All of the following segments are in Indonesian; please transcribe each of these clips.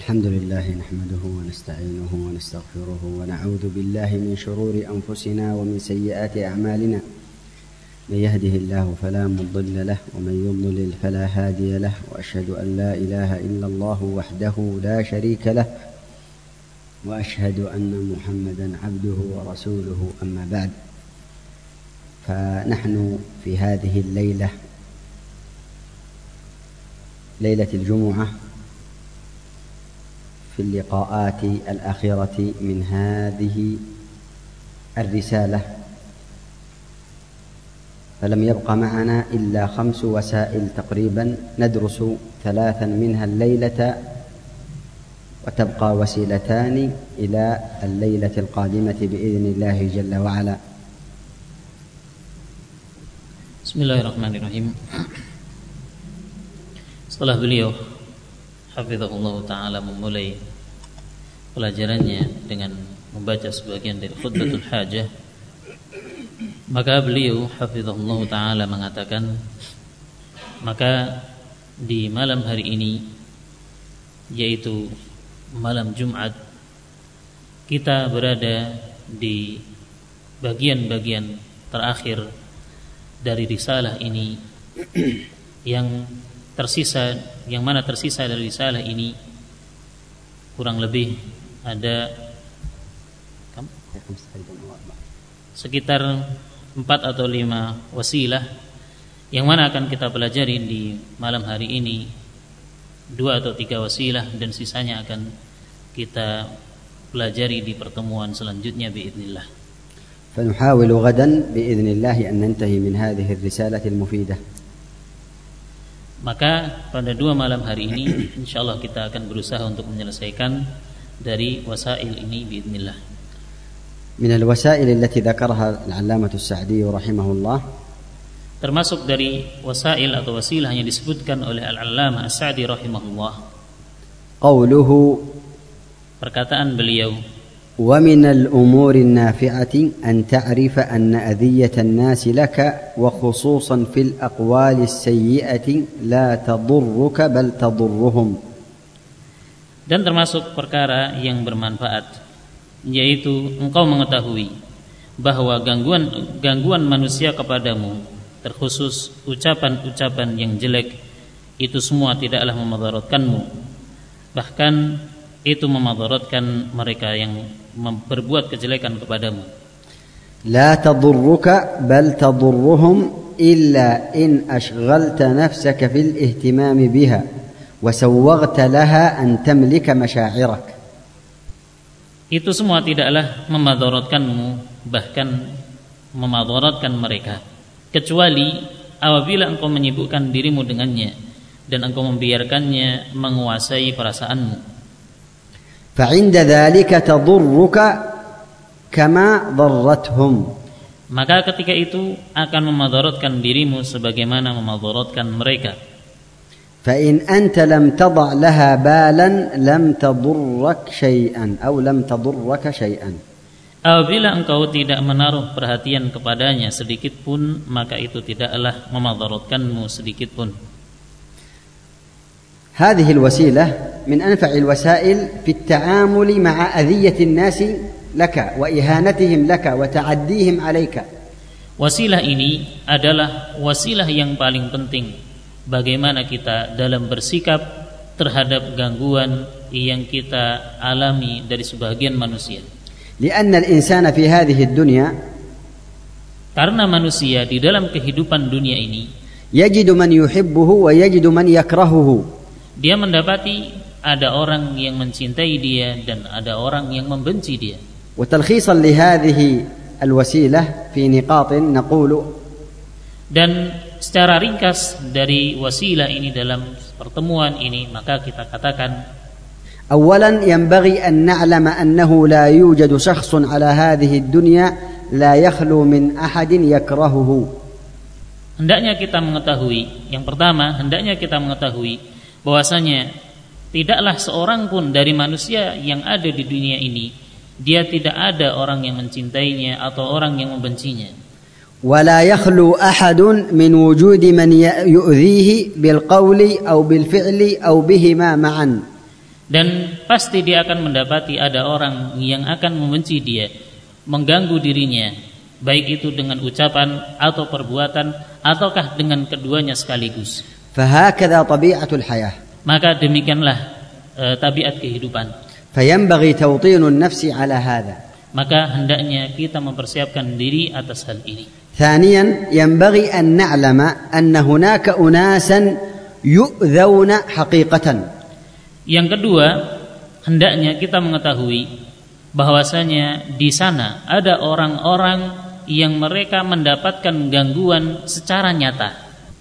الحمد لله نحمده ونستعينه ونستغفره ونعوذ بالله من شرور أنفسنا ومن سيئات أعمالنا من يهده الله فلا مضل له ومن يضلل فلا هادي له وأشهد أن لا إله إلا الله وحده لا شريك له وأشهد أن محمدا عبده ورسوله أما بعد فنحن في هذه الليلة ليلة الجمعة في اللقاءات الأخيرة من هذه الرسالة فلم يبق معنا إلا 5 وسائل تقريبا ندرس 3 منها الليلة وتبقى وسيلتان إلى الليلة القادمة بإذن الله جل وعلا. Bismillahirrahmanirrahim. Setelah beliau hafizahullah ta'ala memulai pelajarannya dengan membaca sebagian dari khutbatul hajah, maka beliau hafizahullah ta'ala mengatakan, maka di malam hari ini, yaitu malam Jumat, kita berada di bagian-bagian terakhir dari risalah ini yang mana tersisa dari risalah ini kurang lebih ada sekitar 4 atau 5 wasilah yang mana akan kita pelajari di malam hari ini, 2 atau 3 wasilah, dan sisanya akan kita pelajari di pertemuan selanjutnya biidznillah. فنحاول غدا بإذن الله أن ننتهي من هذه الرسالة المفيدة. Maka pada 2 malam hari ini insyaallah kita akan berusaha untuk menyelesaikan dari wasail ini biidznillah. من الوسائل التي ذكرها العلامة السعدي رحمه الله, termasuk dari wasail atau wasilah yang disebutkan oleh Al-Allamah As-Sa'di rahimahullah, قوله, perkataan beliau, ومن الأمور النافعة أن تعرف أن أذية الناس لك وخصوصا في الأقوال السيئة لا تضرك بل تضرهم. Dan termasuk perkara yang bermanfaat, yaitu engkau mengetahui bahwa gangguan manusia kepadamu, terkhusus ucapan-ucapan yang jelek, itu semua tidaklah memadaratkanmu, bahkan itu memadaratkan mereka yang berbuat kejelekan kepadamu. لا تضرك بل تضرهم إلا إن أشغلت نفسك في الاهتمام بها وسوغت لها أن تملك مشاعرك. Itu semua tidaklah memadaratkanmu, bahkan memadaratkan mereka, kecuali apabila engkau menyibukkan dirimu dengannya dan engkau membiarkannya menguasai perasaanmu. فعند ذلك تضرك كما ضرتهم. Maka ketika itu akan memadaratkan dirimu sebagaimana memadaratkan mereka. فإن أنت لم تضع لها بالا لم تضرك شيئا أو لم تضرك شيئا. Apabila engkau tidak menaruh perhatian kepadanya sedikit pun, maka itu tidaklah memadaratkanmu sedikit pun. هذه الوسيلة من أنفع الوسائل في التعامل مع أذية الناس لك وإهانتهم لك وتعديهم عليك. Wasilah ini adalah wasilah yang paling penting bagaimana kita dalam bersikap terhadap gangguan yang kita alami dari sebagian manusia. لأن الإنسان في هذه الدنيا, karena manusia di dalam kehidupan dunia ini يجد من يحبه ويجد من يكرهه. Dia mendapati ada orang yang mencintai dia dan ada orang yang membenci dia. وتلخيصا لهذه الوسيلة في نقاط نقول, dan secara ringkas dari wasilah ini dalam pertemuan ini maka kita katakan, أولا ينبغي أن نعلم أنه لا يوجد شخص على هذه الدنيا لا يخلو من أحد يكرهه. Hendaknya kita mengetahui, yang pertama hendaknya kita mengetahui bahwasanya tidaklah seorang pun dari manusia yang ada di dunia ini dia tidak ada orang yang mencintainya atau orang yang membencinya. ولا يخلو أحد من وجود من يؤذيه بالقول أو بالفعل أو بهما معا. Dan pasti dia akan mendapati ada orang yang akan membenci dia, mengganggu dirinya, baik itu dengan ucapan atau perbuatan ataukah dengan keduanya sekaligus. فهكذا طبيعة الحياة. Maka demikianlah tabiat kehidupan. فينبغي توطين النفس على هذا. Maka hendaknya kita mempersiapkan diri atas hal ini. ثانيا ينبغي أن نعلم أن هناك أناسا يؤذون حقيقة. Yang kedua, hendaknya kita mengetahui bahwasanya di sana ada orang-orang yang mereka mendapatkan gangguan secara nyata.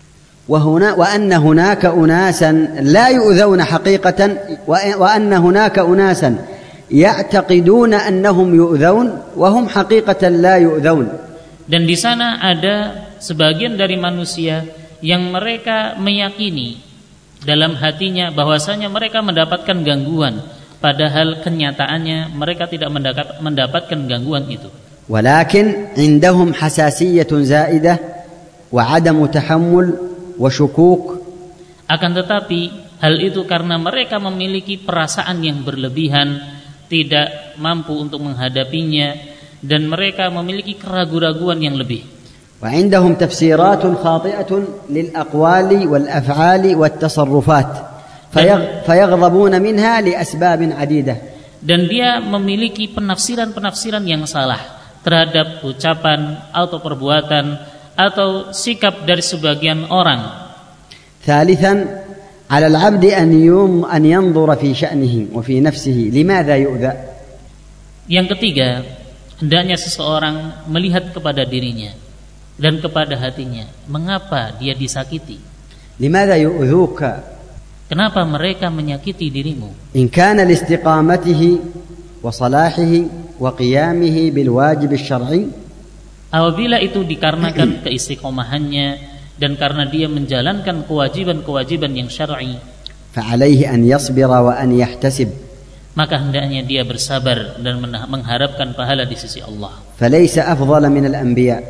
وأن هناك أناسا لا يؤذون حقيقة وأن هناك أناسا يعتقدون أنهم يؤذون وهم حقيقة لا يؤذون. Dan di sana ada sebagian dari manusia yang mereka meyakini dalam hatinya bahwasanya mereka mendapatkan gangguan, padahal kenyataannya mereka tidak mendapatkan gangguan itu. ولكن عندهم حساسية زائدة وعدم تحمل وشكوك. Akan tetapi hal itu karena mereka memiliki perasaan yang berlebihan, tidak mampu untuk menghadapinya, dan mereka memiliki keraguan-raguan yang lebih. وعندهم تفسيرات خاطئة للأقوال والأفعال والتصرفات فيغضبون منها لأسباب عديدة. Dan dia memiliki penafsiran-penafsiran yang salah terhadap ucapan atau perbuatan atau sikap dari sebagian orang. ثالثا على العبد أن ينظر في شأنه وفي نفسه لماذا يؤذى. Yang ketiga, hendaknya seseorang melihat kepada dirinya dan kepada hatinya, mengapa dia disakiti? لماذا يؤذوك. Kenapa mereka menyakiti dirimu? إن كان لاستقامته وصلاحه وقيامه بالواجب الشرعي. Apabila itu dikarenakan keistiqomahannya dan karena dia menjalankan kewajiban-kewajiban yang syar'i, فعليه أن يصبر وأن يحتسب. maka hendaknya dia bersabar dan mengharapkan pahala di sisi Allah. فليس أفضل من الأنبياء.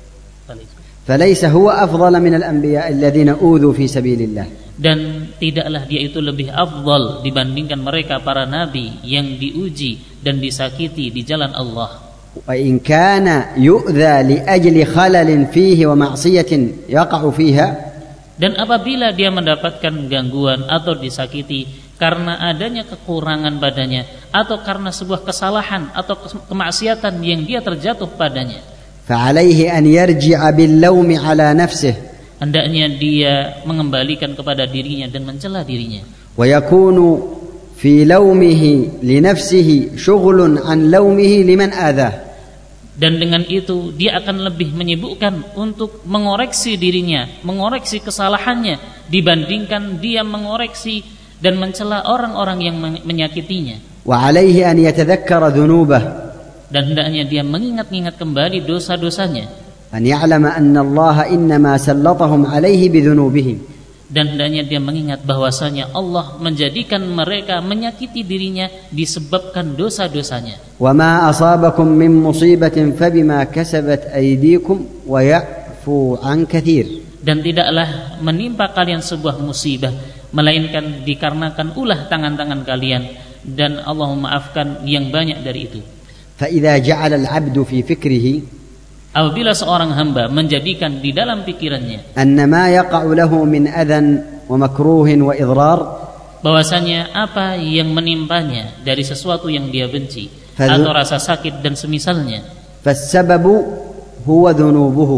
فليس هو أفضل من الأنبياء الذين أوذوا في سبيل الله. Dan tidaklah dia itu lebih afdal dibandingkan mereka para nabi yang diuji dan disakiti di jalan Allah. وإن كان يؤذى لأجل خلل فيه ومعصية يقع فيها. Dan apabila dia mendapatkan gangguan atau disakiti karena adanya kekurangan padanya atau karena sebuah kesalahan atau kemaksiatan yang dia terjatuh padanya, فعليه أن يرجع باللوم على نفسه. hendaknya dia mengembalikan kepada dirinya dan mencela dirinya. ويكون في لومه لنفسه شغل عن لومه لمن آذاه. Dan dengan itu dia akan lebih menyibukkan untuk mengoreksi dirinya, mengoreksi kesalahannya dibandingkan dia mengoreksi dan mencela orang-orang yang menyakitinya. وعليه أن يتذكر ذنوبه. Dan hendaknya dia mengingat-ingat kembali dosa-dosanya. أن يعلم أن الله إنما سلطهم عليه بذنوبهم. Dan hendaknya dia mengingat bahwasanya Allah menjadikan mereka menyakiti dirinya disebabkan dosa-dosanya. وما أصابكم من مصيبة فبما كسبت أيديكم ويعفو عن كثير. Dan tidaklah menimpa kalian sebuah musibah melainkan dikarenakan ulah tangan-tangan kalian, dan Allah memaafkan yang banyak dari itu. فإذا جعل العبد في فكره. Apabila seorang hamba menjadikan di dalam pikirannya أن ما يقع له من أذى ومكروه وإضرار. bahwasanya apa yang menimpanya dari sesuatu yang dia benci atau rasa sakit dan semisalnya, فالسبب هو ذنوبه.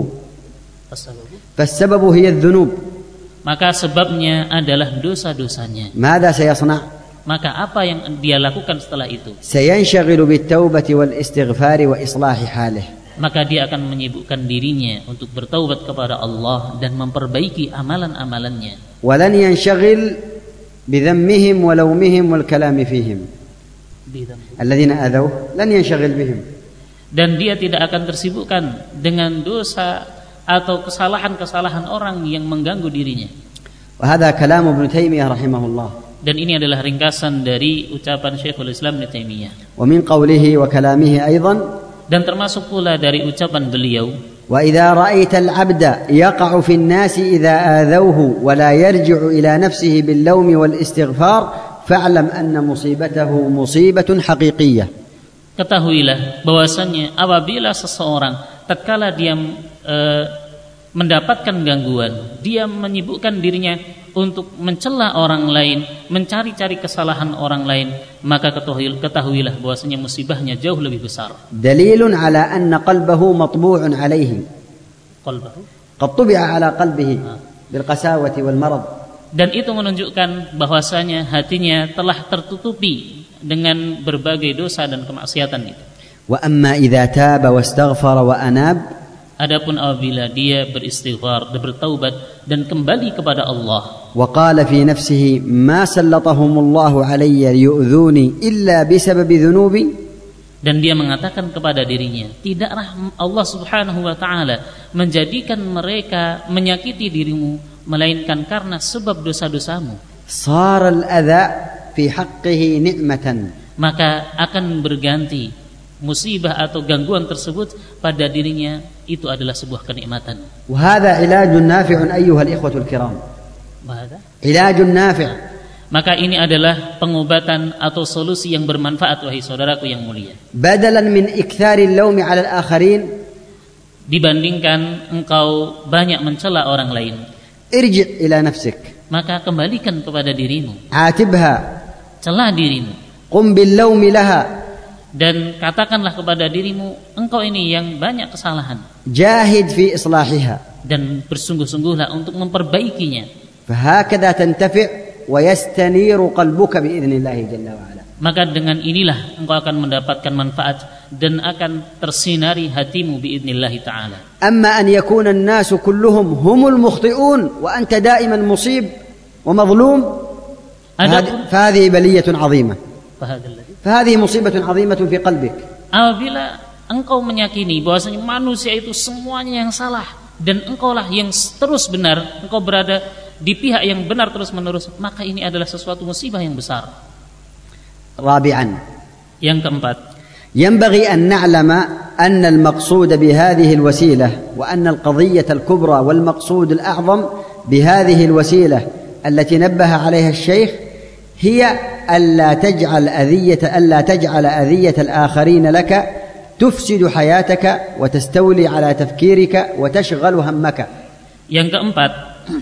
فالسبب هي الذنوب. maka sebabnya adalah dosa-dosanya. ماذا سيصنع؟ maka apa yang dia lakukan setelah itu? سينشغل بالتوبة والاستغفار وإصلاح حاله. maka dia akan menyibukkan dirinya untuk bertaubat kepada Allah dan memperbaiki amalan-amalannya. ولن ينشغل بذمهم ولومهم والكلام فيهم. الذين أذوه لن ينشغل بهم. Dan dia tidak akan tersibukkan dengan dosa atau kesalahan-kesalahan orang yang mengganggu dirinya. وهذا كلام ابن تيمية رحمه الله. Dan ini adalah ringkasan dari ucapan Syekhul Islam Ibnu Taimiyah. ومن قوله وكلامه أيضا. Dan termasuk pula dari ucapan beliau, وإذا رأيت العبد يقع في الناس إذا آذوه ولا يرجع إلى نفسه باللوم والاستغفار فاعلم أن مصيبته مصيبة حقيقية. Ketahuilah bahwasannya apabila seseorang tatkala dia mendapatkan gangguan, dia menyibukkan dirinya untuk mencela orang lain, mencari-cari kesalahan orang lain, maka ketahuilah bahwasanya musibahnya jauh lebih besar. Dalilun ala anna qalbahu matbu'un alayhi. Qalbahu qad tubi'a ala qalbihi bil qasawati wal marad. Dan itu menunjukkan bahwasanya hatinya telah tertutupi dengan berbagai dosa dan kemaksiatan itu. Wa amma idza taba wastaghfara wa anab, adapun apabila dia beristighfar dan bertaubat dan kembali kepada Allah, wa qala fi nafsihi ma sallatahumullahu alayya liyu'dhuni illa bisababi dhunubi, dan dia mengatakan kepada dirinya, tidaklah Allah Subhanahu wa taala menjadikan mereka menyakiti dirimu melainkan karena sebab dosa-dosamu. Sara al-adha fi haqqihi ni'matan, maka akan berganti musibah atau gangguan tersebut pada dirinya itu adalah sebuah kenikmatan. Wa hadha ilajun nafi'un ayyuha al-ikhwatu al-kiram. Ilajun nafi'. Maka ini adalah pengobatan atau solusi yang bermanfaat, wahai saudaraku yang mulia. Badalan min ikthari al-lawmi 'ala al-akharin, dibandingkan engkau banyak mencela orang lain, irji' ila nafsik, maka kembalikan kepada dirimu, atibha, celah dirimu, qum bil lawmi laha, dan katakanlah kepada dirimu, engkau ini yang banyak kesalahan, jahid fi islahiha, dan bersungguh-sungguhlah untuk memperbaikinya. Fahakadha tantafi' wa yastaniru qalbuka biidznillah jalla wa ala. Maka dengan inilah engkau akan mendapatkan manfaat dan akan tersinari hatimu biidznillah ta'ala. Amma an yakuna an-nasu kulluhum humul mukhti'un wa anta da'iman musib wa madhlum, fahadhihi baliyatun 'azimah. Fahadhihi musibatun 'azimatun fi qalbik. Apabila engkau meyakini bahwasanya manusia itu semuanya yang salah dan engkaulah yang terus benar, engkau berada di pihak yang benar terus-menerus, maka ini adalah sesuatu musibah yang besar. Rabi'an, yang keempat, ينبغي أن نعلم أن المقصود بهذه الوسيلة وأن القضية الكبرى والمقصود الأعظم بهذه الوسيلة التي نبه عليها الشيخ هي ألا تجعل أذية الآخرين لك تفسد حياتك وتستولي على تفكيرك وتشغل همك. Yang keempat,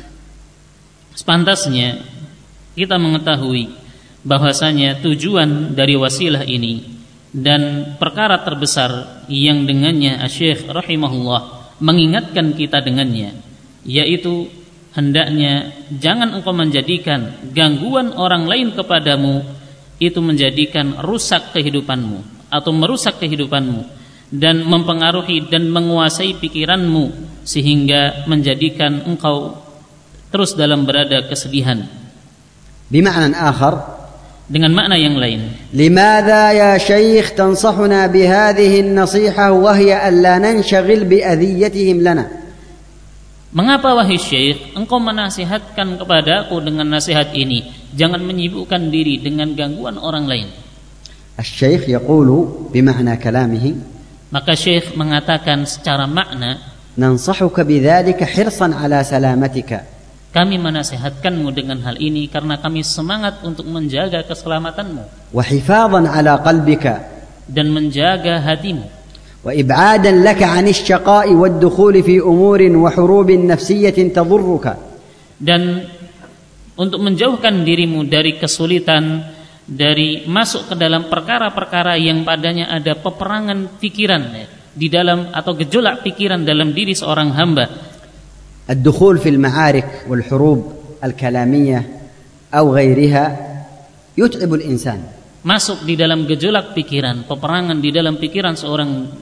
sepantasnya kita mengetahui bahwasanya tujuan dari wasilah ini dan perkara terbesar yang dengannya Syekh rahimahullah mengingatkan kita dengannya, yaitu hendaknya jangan engkau menjadikan gangguan orang lain kepadamu itu menjadikan rusak kehidupanmu atau merusak kehidupanmu dan mempengaruhi dan menguasai pikiranmu sehingga menjadikan engkau terus dalam berada kesedihan. Bima'nan akhar, dengan makna yang lain. Limadha ya Syekh tansahuna bihadhihi an-nasihah wa hiya an la nanshghil bi adhiyatihim lana? Mengapa wahai Syekh engkau menasihatkan kepadaku dengan nasihat ini, jangan menyibukkan diri dengan gangguan orang lain? Asy-Syekh yaqulu bima'na kalamihi, maka Syekh mengatakan secara makna, nansahuka bidzalika hirsan ala salamatika, kami menasihatkanmu dengan hal ini karena kami semangat untuk menjaga keselamatanmu, wa hifadhan ala qalbika, dan menjaga hatimu, wa ib'adan laka 'ani asy-syaqa'i wad-dukhul fi umurin wa hurubin nafsiyyatin tadurruka, dan untuk menjauhkan dirimu dari kesulitan, dari masuk ke dalam perkara-perkara yang padanya ada peperangan pikiran di dalam atau gejolak pikiran dalam diri seorang hamba. الدخول في المعارك والحروب الكلامية أو غيرها يتعب الإنسان. Masuk di dalam gejolak pikiran, peperangan di dalam pikiran seorang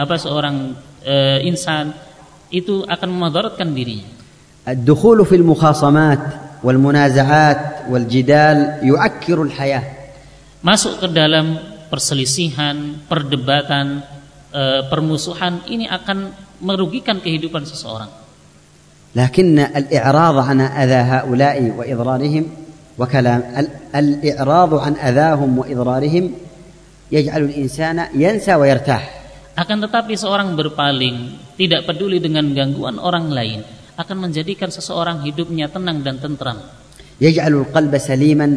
insan itu akan memadaratkan dirinya. الدخول في المخاصمات والمنازعات والجدال يعكر الحياة. Masuk ke dalam perselisihan, perdebatan, permusuhan, ini akan merugikan kehidupan seseorang. لكن الإعراض عن أذى هؤلاء وإضرارهم الإعراض عن أذاهم وإضرارهم يجعل الإنسان ينسى ويرتاح. Akan tetapi seorang berpaling, tidak peduli dengan gangguan orang lain, akan menjadikan seseorang hidupnya tenang dan tentram. يجعل القلب سليما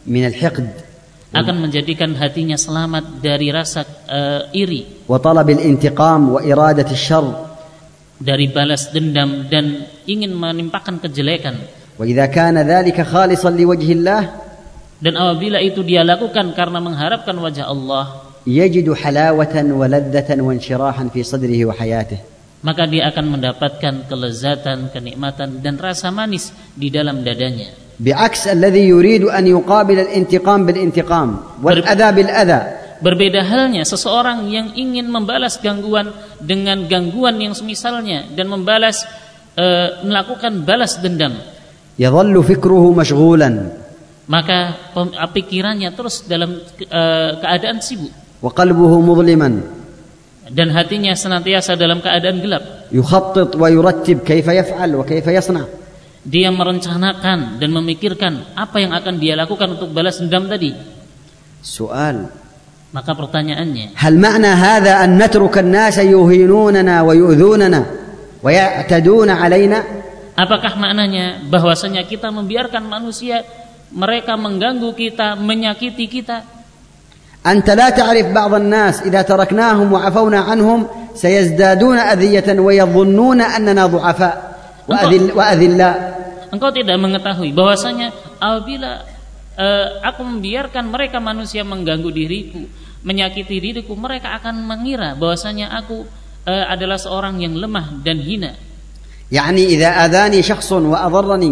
من الحقد akan menjadikan hatinya selamat dari rasa iri, وطلب الانتقام وإرادة الشر, dari balas dendam dan ingin menimpakan kejelekan. وإذا كان ذلك خالصا لوجه الله, Dan apabila itu dia lakukan karena mengharapkan wajah Allah, يجد حلاوة ولذة وانشراحا في صدره وحياته. maka dia akan mendapatkan kelezatan, kenikmatan dan rasa manis di dalam dadanya. بعكس الذي يريد أن يقابل الانتقام بالانتقام والأذى بالأذى. Berbeda halnya seseorang yang ingin membalas gangguan dengan gangguan yang semisalnya dan membalas melakukan balas dendam. يظل فكره مشغولا, Maka pikirannya terus dalam keadaan sibuk وقلبه مظلما, dan hatinya senantiasa dalam keadaan gelap. يخطط ويرتب كيف يفعل وكيف يصنع. Dia merencanakan dan memikirkan apa yang akan dia lakukan untuk balas dendam tadi. سؤال: Maka pertanyaannya, هل معنى هذا أن نترك الناس يهينوننا ويؤذوننا ويعتدون علينا؟ apakah maknanya bahwasanya kita membiarkan manusia mereka mengganggu kita, menyakiti kita? أنت لا تعرف بعض الناس إذا تركناهم وعفونا عنهم سيزدادون أذية ويظنون أننا ضعفاء وأذلاء. Engkau tidak mengetahui bahwasanya apabila aku membiarkan mereka manusia mengganggu diriku, menyakiti diriku, mereka akan mengira bahwasanya aku adalah seorang yang lemah dan hina. يعني إذا آذاني شخص وأضرني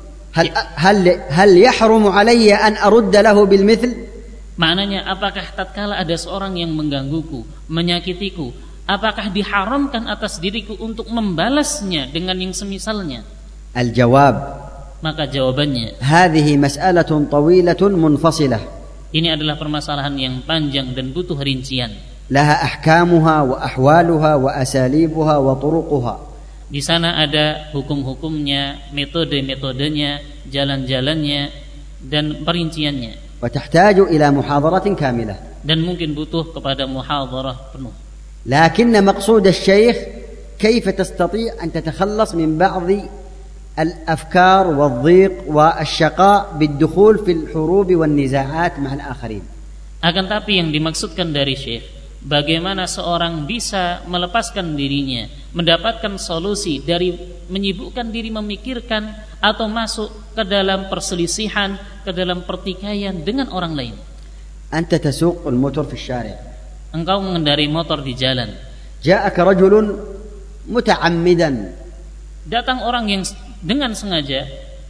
هل يحرم علي أن أرد له بالمثل؟ Maknanya, apakah tatkala ada seorang yang menggangguku, menyakitiku, apakah diharamkan atas diriku untuk membalasnya dengan yang semisalnya? الجواب: Maka jawabannya, هذه مسألة طويلة منفصلة, ini adalah permasalahan yang panjang dan butuh rincian. لها أحكامها وأحوالها وأساليبها وطرقها. Di sana ada hukum-hukumnya, metode-metodenya, jalan-jalannya dan perinciannya. وتحتاج إلى محاضرة كاملة. Dan mungkin butuh kepada muhadharah penuh. لكن مقصود الشيخ كيف تستطيع أن تتخلص من بعض الأفكار والضيق والشقاء بالدخول في الحروب والنزاعات مع الآخرين. Akan tapi yang dimaksudkan dari Syekh, bagaimana seorang bisa melepaskan dirinya, mendapatkan solusi dari menyibukkan diri memikirkan atau masuk ke dalam perselisihan, ke dalam pertikaian dengan orang lain. أنت تسوق الموتور في الشارع. Engkau mengendarai motor di jalan. جاءك رجل متعمدا. Datang orang yang dengan sengaja.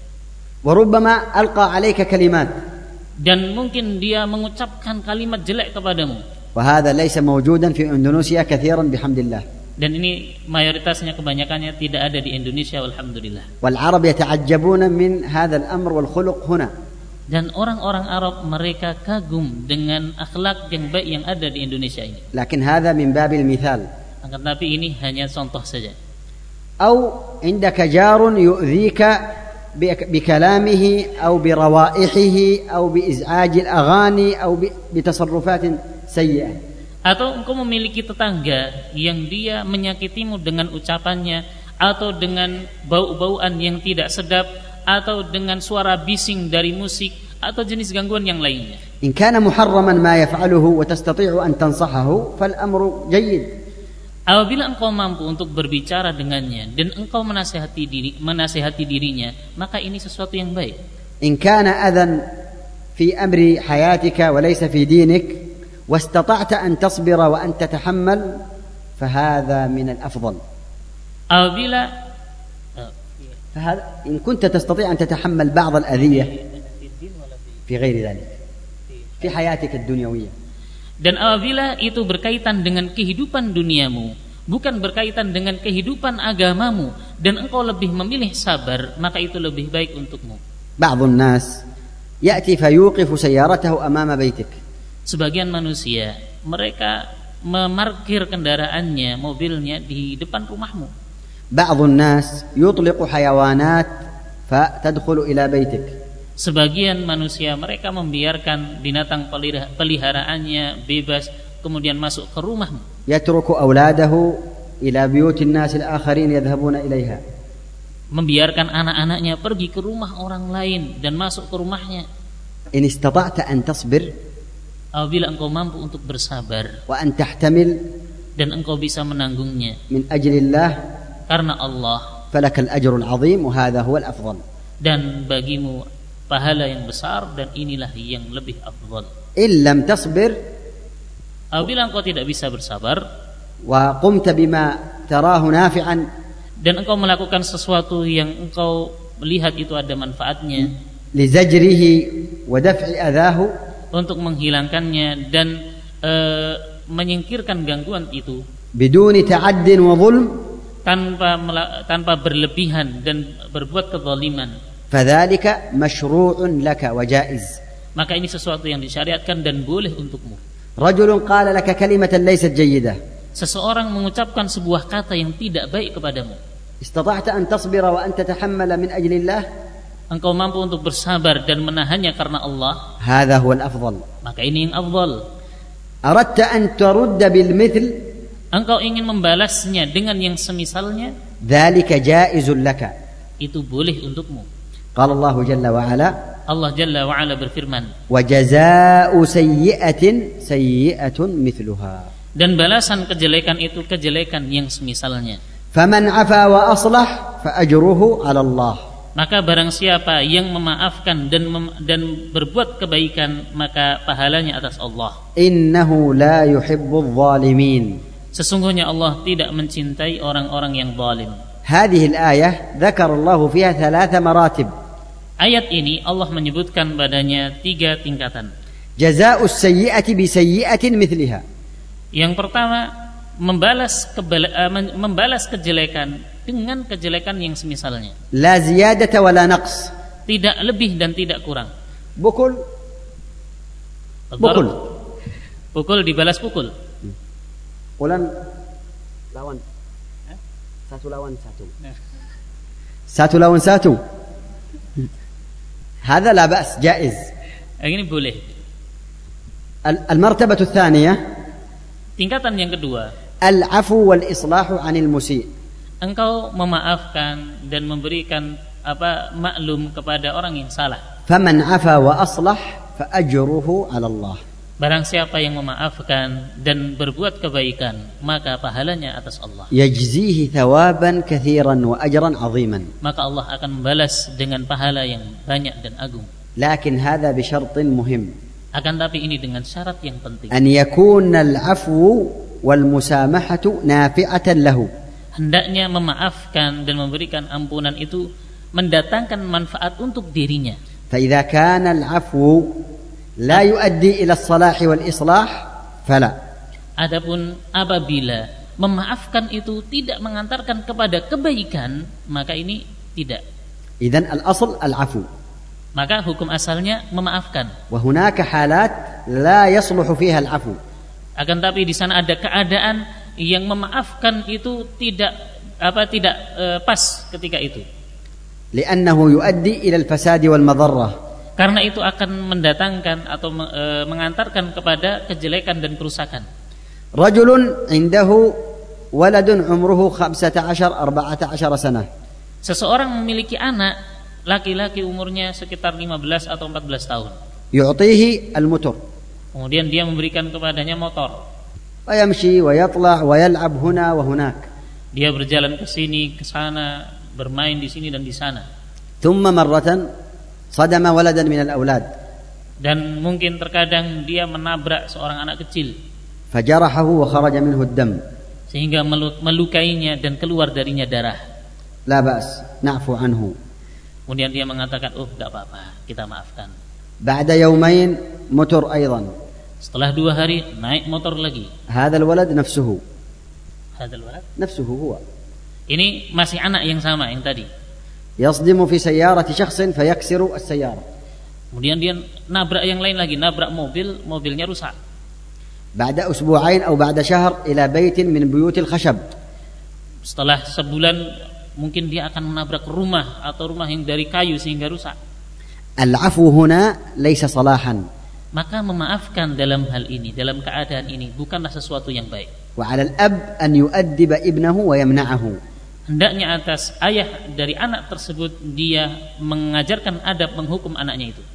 وربما ألقى عليك كلمات. Dan mungkin dia mengucapkan kalimat jelek kepadamu. وهذا ليس موجودا في إندونيسيا كثيرا بحمد الله. Dan ini mayoritasnya, kebanyakannya tidak ada di Indonesia, alhamdulillah. والعرب يتعجبون من هذا الأمر والخلق هنا. Dan orang-orang Arab mereka kagum dengan akhlak yang baik yang ada di Indonesia ini. لكن هذا من باب المثال. Akan tapi ini hanya contoh saja. أو عندك جار يؤذيك بكلامه أو بروائحه أو بإزعاج الأغاني أو بتصرفات سيئة. Atau engkau memiliki tetangga yang dia menyakitimu dengan ucapannya, atau dengan bau-bauan yang tidak sedap, atau dengan suara bising dari musik, atau jenis gangguan yang lainnya. إن كان محرما ما يفعله وتستطيع أن تنصحه فالأمر جيد. Apabila engkau mampu untuk berbicara dengannya dan engkau menasihati dirinya, maka ini sesuatu yang baik. إن كان أذى في أمر حياتك وليس في دينك واستطعت أن تصبر وأن تتحمل فهذا من الأفضل. فهذا إن كنت تستطيع أن تتحمل بعض الأذية في غير ذلك في حياتك الدنيوية. Dan apabila itu berkaitan dengan kehidupan duniamu, bukan berkaitan dengan kehidupan agamamu, dan engkau lebih memilih sabar, maka itu lebih baik untukmu. بعض الناس يأتي فيوقف سيارته أمام بيتك. Sebagian manusia, mereka memarkir kendaraannya, mobilnya di depan rumahmu. بعض الناس يطلق حيوانات فتدخل إلى بيتك. Sebagian manusia, mereka membiarkan binatang peliharaannya bebas, kemudian masuk ke rumahmu. يترك أولاده إلى بيوت الناس الآخرين يذهبون إليها. Membiarkan anak-anaknya pergi ke rumah orang lain dan masuk ke rumahnya. إن استطعت أن تصبر apabila engkau mampu untuk bersabar وأن تحتمل dan engkau bisa menanggungnya من أجل الله karena Allah, فلك الأجر العظيم وهذا هو الأفضل. dan bagimu pahala yang besar dan inilah yang lebih afdal. إن لم تصبر Apabila engkau tidak bisa bersabar وقمت بما تراه نافعا dan engkau melakukan sesuatu yang engkau melihat itu ada manfaatnya لزجره ودفع أذاه untuk menghilangkannya dan menyingkirkan gangguan itu بدون تعد وظلم tanpa berlebihan dan berbuat kezaliman, فذلك مشروع لك وجائز. maka ini sesuatu yang disyariatkan dan boleh untukmu. رجل قال لك كلمة ليست جيدة Seseorang mengucapkan sebuah kata yang tidak baik kepadamu, استطعت أن تصبر وأن تتحمل من أجل الله engkau mampu untuk bersabar dan menahannya karena Allah, هذا هو الأفضل. maka ini yang afdal. أردت أن ترد بالمثل Engkau ingin membalasnya dengan yang semisalnya, ذلك جائز لك. itu boleh untukmu. قال الله جل وعلا Allah Jalla wa'ala berfirman, وجزاء سيئة سيئة مثلها. dan balasan kejelekan itu kejelekan yang semisalnya. فمن عفا وأصلح فأجره على الله. Maka barang siapa yang memaafkan dan berbuat kebaikan, maka pahalanya atas Allah. إنه لا يحب الظالمين. Sesungguhnya Allah tidak mencintai orang-orang yang zalim. هذه الآية ذكر الله فيها 3 مراتب. Ayat ini Allah menyebutkan padanya 3 tingkatan. جزاء السيئة بسيئة مثلها. Yang pertama, membalas kejelekan dengan kejelekan yang semisalnya. لا زيادة ولا نقص. Tidak lebih dan tidak kurang. بكل Pukul dibalas pukul. Ulan lawan satu lawan satu. هذا لا بأس جائز. Ini boleh. المرتبة الثانية Tingkatan yang kedua, العفو والإصلاح عن المسيء. engkau memaafkan dan memberikan maklum kepada orang yang salah. فمن عفا وأصلح فأجره على الله. Barang siapa yang memaafkan dan berbuat kebaikan, maka pahalanya atas Allah. يجزيه ثوابا كثيرا وأجرا عظيما. Maka Allah akan membalas dengan pahala yang banyak dan agung. لكن هذا بشرط مهم. Akan tapi ini dengan syarat yang penting. أن يكون العفو والمسامحة نافعة له. Hendaknya memaafkan dan memberikan ampunan itu mendatangkan manfaat untuk dirinya. فإذا كان العفو لا يؤدي إلى الصلاح والإصلاح فلا. Adapun apabila memaafkan itu tidak mengantarkan kepada kebaikan, maka ini tidak. إذن الأصل العفو. Maka hukum asalnya memaafkan. وهناك حالات لا يصلح فيها العفو. Akan tapi di sana ada keadaan yang memaafkan itu tidak pas ketika itu. لأنه يؤدي إلى الفساد والمضرة. Karena itu akan mendatangkan atau mengantarkan kepada kejelekan dan kerusakan. رجل عنده ولد عمره 14 سنة. Seseorang memiliki anak laki-laki umurnya sekitar 15 atau 14 tahun. يعطيه المتر. Kemudian dia memberikan kepadanya motor. ويمشي ويطلع ويلعب هنا وهناك. Dia berjalan ke sini, ke sana, bermain di sini dan di sana. ثم مرة صدم ولدا من الأولاد. Dan mungkin terkadang dia menabrak seorang anak kecil. فجرحه وخرج منه الدم. Sehingga melukainya dan keluar darinya darah. لا بأس نعفو عنه. Kemudian dia mengatakan, gak apa-apa, kita maafkan. بعد يومين متر أيضا. Setelah 2 hari naik motor lagi. هذا الولد نفسه. Hadal walad? نفسه هو. Ini masih anak yang sama yang tadi. يصدم في سيارة شخص فيكسر السيارة. Kemudian dia nabrak yang lain lagi, nabrak mobil, mobilnya rusak. بعد أسبوعين أو بعد شهر إلى بيت من بيوت الخشب. Setelah sebulan mungkin dia akan menabrak rumah atau rumah yang dari kayu sehingga rusak. العفو هنا ليس صلاحا. Maka memaafkan dalam hal ini, dalam keadaan ini bukanlah sesuatu yang baik. وعلى الأب أن يؤدب ابنه ويمنعه. Hendaknya atas ayah dari anak tersebut dia mengajarkan adab, menghukum anaknya itu.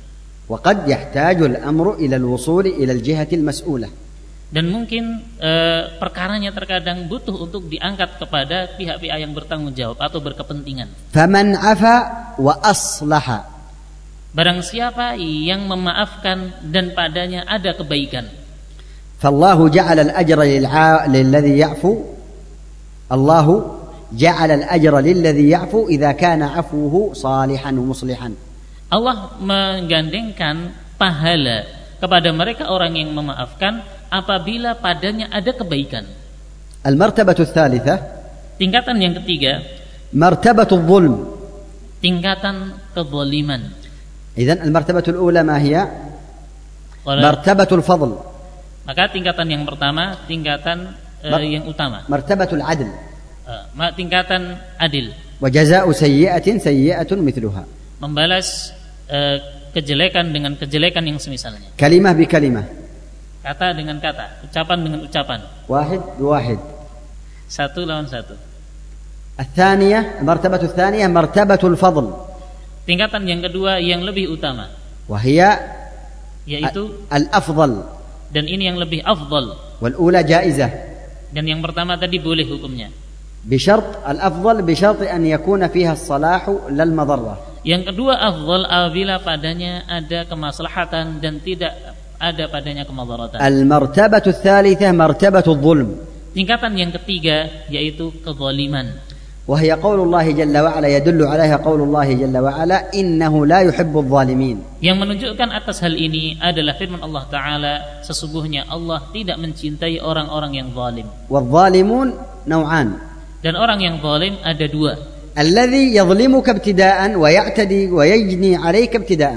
وقد يحتاج الأمر إلى الوصول إلى الجهة المسؤولة. Dan mungkin perkaranya terkadang butuh untuk diangkat kepada pihak-pihak yang bertanggung jawab atau berkepentingan. فمن عفا وأصلح. Barang siapa yang memaafkan dan padanya ada kebaikan. فالله جعل الأجر للذي يعفو. الله جعل الأجر للذي يعفو إذا كان عفوه صالحا ومصلحا. Allah menggandengkan pahala kepada mereka orang yang memaafkan apabila padanya ada kebaikan. المرتبة الثالثة. Tingkatan yang ketiga. مرتبة الظلم. Tingkatan kezaliman. إذن المرتبة الأولى ما هي؟ مرتبة الفضل. Maka tingkatan yang pertama tingkatan yang utama. مرتبة العدل. Tingkatan adil. وجزاء سيئة سيئة مثلها. Membalas kejelekan dengan kejelekan yang semisalnya. كلمة بكلمة. Kata dengan kata, ucapan dengan ucapan. واحد بواحد. Satu lawan satu. الثانية المرتبة الثانية مرتبة الفضل. Tingkatan yang kedua yang lebih utama. وهي yaitu الأفضل. Dan ini yang lebih afdal. والأولى جائزة. Dan yang pertama tadi boleh hukumnya. بشرط الأفضل بشرط أن يكون فيها الصلاح لا المضرة. Yang kedua afdal apabila padanya ada kemaslahatan dan tidak ada padanya kemadaratan. المرتبة الثالثة مرتبة الظلم. Tingkatan yang ketiga yaitu kezaliman. وهي قول الله جل وعلا يدل عليها قول الله جل وعلا إنه لا يحب الظالمين. Yang menunjukkan atas hal ini adalah firman Allah Ta'ala, sesungguhnya Allah tidak mencintai orang-orang yang zalim. والظالمون نوعان. Dan orang yang zalim ada dua. الذي يظلمك ابتداء ويعتدي ويجني عليك ابتداء.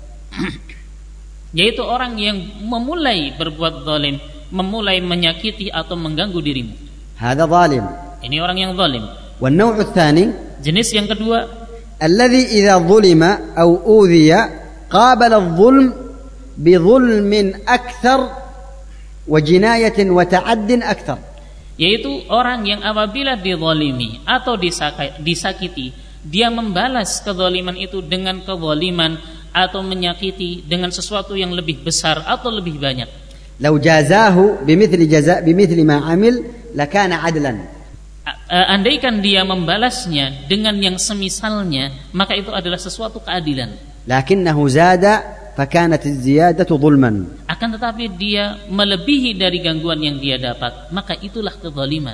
Yaitu orang yang memulai berbuat zalim, memulai menyakiti atau mengganggu dirimu. هذا ظالم. Ini orang yang zalim. والنوع الثاني. Jenis yang kedua. الذي إذا ظلم أو أوذي قابل الظلم بظلم أكثر وجناية وتعد أكثر. Yaitu orang yang apabila dizalimi atau disakiti, dia membalas kezaliman itu dengan kezaliman atau menyakiti dengan sesuatu yang lebih besar atau lebih banyak. لو جازاه بمثل ما عمل لكان عدلا. Andaikan dia membalasnya dengan yang semisalnya, maka itu adalah sesuatu keadilan. لكنه زاد فكانت الزيادة ظلما. Akan tetapi dia melebihi dari gangguan yang dia dapat, maka itulah kezaliman.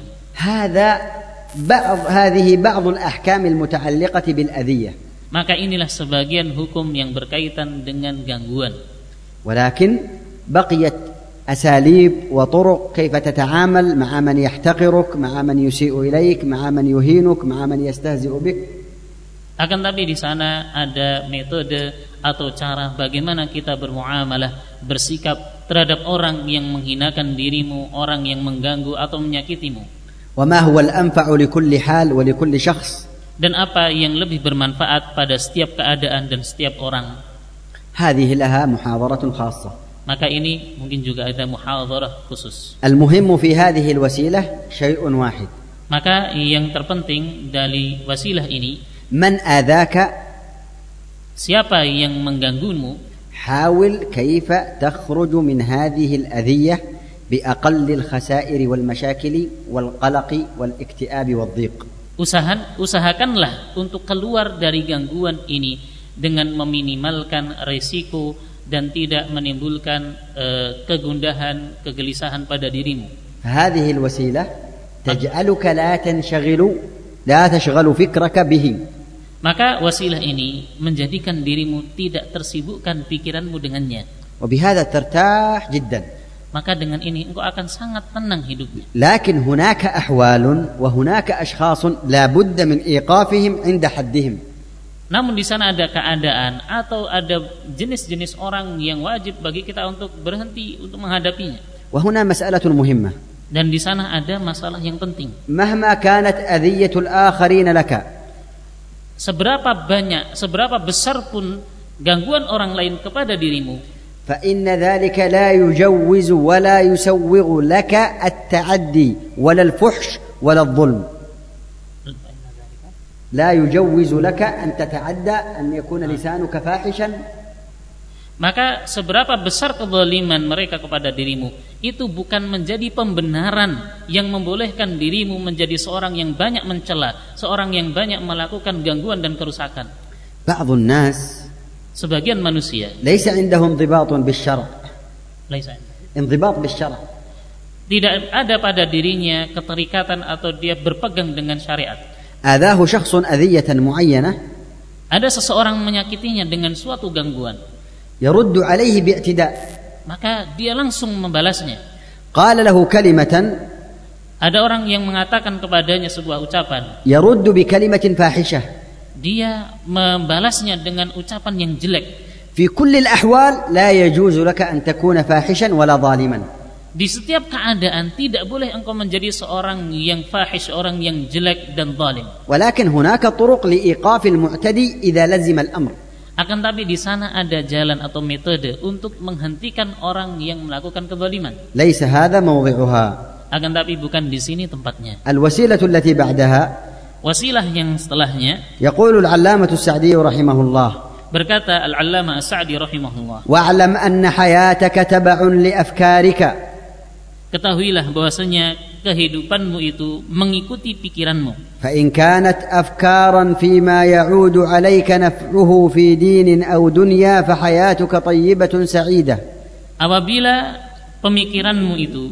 هذه بعض الأحكام المتعلقة بالأذية. Maka inilah sebagian hukum yang berkaitan dengan gangguan. ولكن بقيت أساليب وطرق كيف تتعامل مع من يحتقرك، مع من يسيء إليك، مع من يهينك، مع من يستهزئ بك. Akan tapi di sana ada metode atau cara bagaimana kita bermuamalah, bersikap terhadap orang yang menghinakan dirimu, orang yang mengganggu atau menyakitimu. وما هو الأنفع لكل حال ولكل شخص. Dan apa yang lebih bermanfaat pada setiap keadaan dan setiap orang. هذه لها محاضرة خاصة. Maka ini mungkin juga ada muhadharah khusus. المهم في هذه الوسيلة شيء واحد. Maka yang terpenting dari wasilah ini, من آذاك. Siapa yang mengganggumu, حاول كيف تخرج من هذه الأذية بأقل الخسائر والمشاكل والقلق والاكتئاب والضيق. Usahakanlah untuk keluar dari gangguan ini dengan meminimalkan risiko dan tidak menimbulkan kegundahan, kegelisahan pada dirimu. هذه الوسيلة تجعلك لا تشغل فكرك به. Maka wasilah ini menjadikan dirimu tidak tersibukkan pikiranmu dengannya. وبهذا ترتاح جدا. Maka dengan ini engkau akan sangat tenang hidupmu. لكن هناك أحوال وهناك أشخاص لا بد من إيقافهم عند حدهم. Namun di sana ada keadaan atau ada jenis-jenis orang yang wajib bagi kita untuk berhenti untuk menghadapinya. وهنا مسألة مهمة. Dan di sana ada masalah yang penting. مهما كانت أذية الآخرين لك. Seberapa banyak, seberapa besar pun gangguan orang lain kepada dirimu, فإن ذلك لا يجوز ولا يسوغ لك التعدي ولا الفحش ولا الظلم. لا يجوز لك أن تتعدى، أن يكون لسانك فاحشا. Maka seberapa besar kezaliman mereka kepada dirimu, itu bukan menjadi pembenaran yang membolehkan dirimu menjadi seorang yang banyak mencela, seorang yang banyak melakukan gangguan dan kerusakan. Ba'dun nas, sebagian manusia, laysa indahum intibatun bisyara'. Laysa intibat bisyara'. Tidak ada pada dirinya keterikatan atau dia berpegang dengan syariat. Adahu syakhsun adhiyatan muayyanah. Ada seseorang menyakitinya dengan suatu gangguan. Yaruddu alaihi bi'tida'. Maka dia langsung membalasnya. Qala lahu kalimatan. Ada orang yang mengatakan kepadanya sebuah ucapan. Yaruddu bi kalimatin fahishah. Dia membalasnya dengan ucapan yang jelek. Fi kulli al-ahwal la yajuzu laka an takuna fahishan wala zaliman. Di setiap keadaan tidak boleh engkau menjadi seorang yang fahish, orang yang jelek dan zalim. Walakin hunaka turuq liiqaf al-mu'tadi idza lazima al-amr. Akan tapi di sana ada jalan atau metode untuk menghentikan orang yang melakukan kezaliman. Laisa hadha mawdhi'uha. Akan tapi bukan di sini tempatnya. Al-wasilatu allati ba'daha, wasilah yang setelahnya, yaqulu al-'allamah as-Sa'di rahimahullah, berkata Al-'Allamah As-Sa'di rahimahullah, wa'lam anna hayataka tab'un li afkarika. Ketahuilah bahwasanya kehidupanmu itu mengikuti pikiranmu. فإن كانت أفكارا فيما يعود عليك نفعه في دين أو دنيا فحياتك طيبة سعيدة. Apabila pemikiranmu itu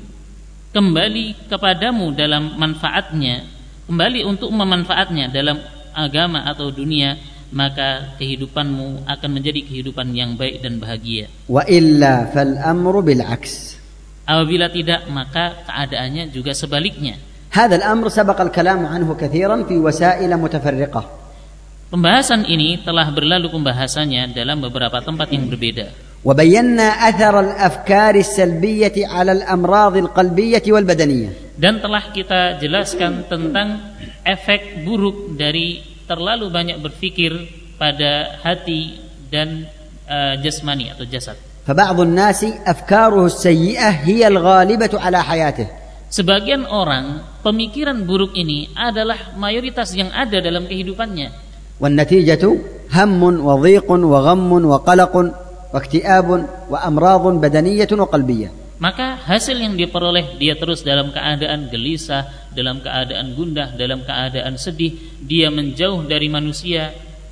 kembali kepadamu dalam manfaatnya, kembali untuk memanfaatnya dalam agama atau dunia, maka kehidupanmu akan menjadi kehidupan yang baik dan bahagia. وإلا فالأمر بالعكس. Apabila tidak, maka keadaannya juga sebaliknya. هذا الأمر سبق الكلام عنه كثيرا في وسائل متفرقة. Pembahasan ini telah berlalu pembahasannya dalam beberapa tempat yang berbeda. وبينا أثر الأفكار السلبية على الأمراض القلبية والبدنية. Dan telah kita jelaskan tentang efek buruk dari terlalu banyak berpikir pada hati dan jasmani atau jasad. فبعض الناس أفكاره السيئة هي الغالبة على حياته. Sebagian orang pemikiran buruk ini adalah mayoritas yang ada dalam kehidupannya. والنتيجة هم وضيق وغم وقلق واكتئاب وأمراض بدنية وقلبية. Maka hasil yang diperoleh, dia terus dalam keadaan gelisah, dalam keadaan gundah, dalam keadaan sedih, dia menjauh dari manusia.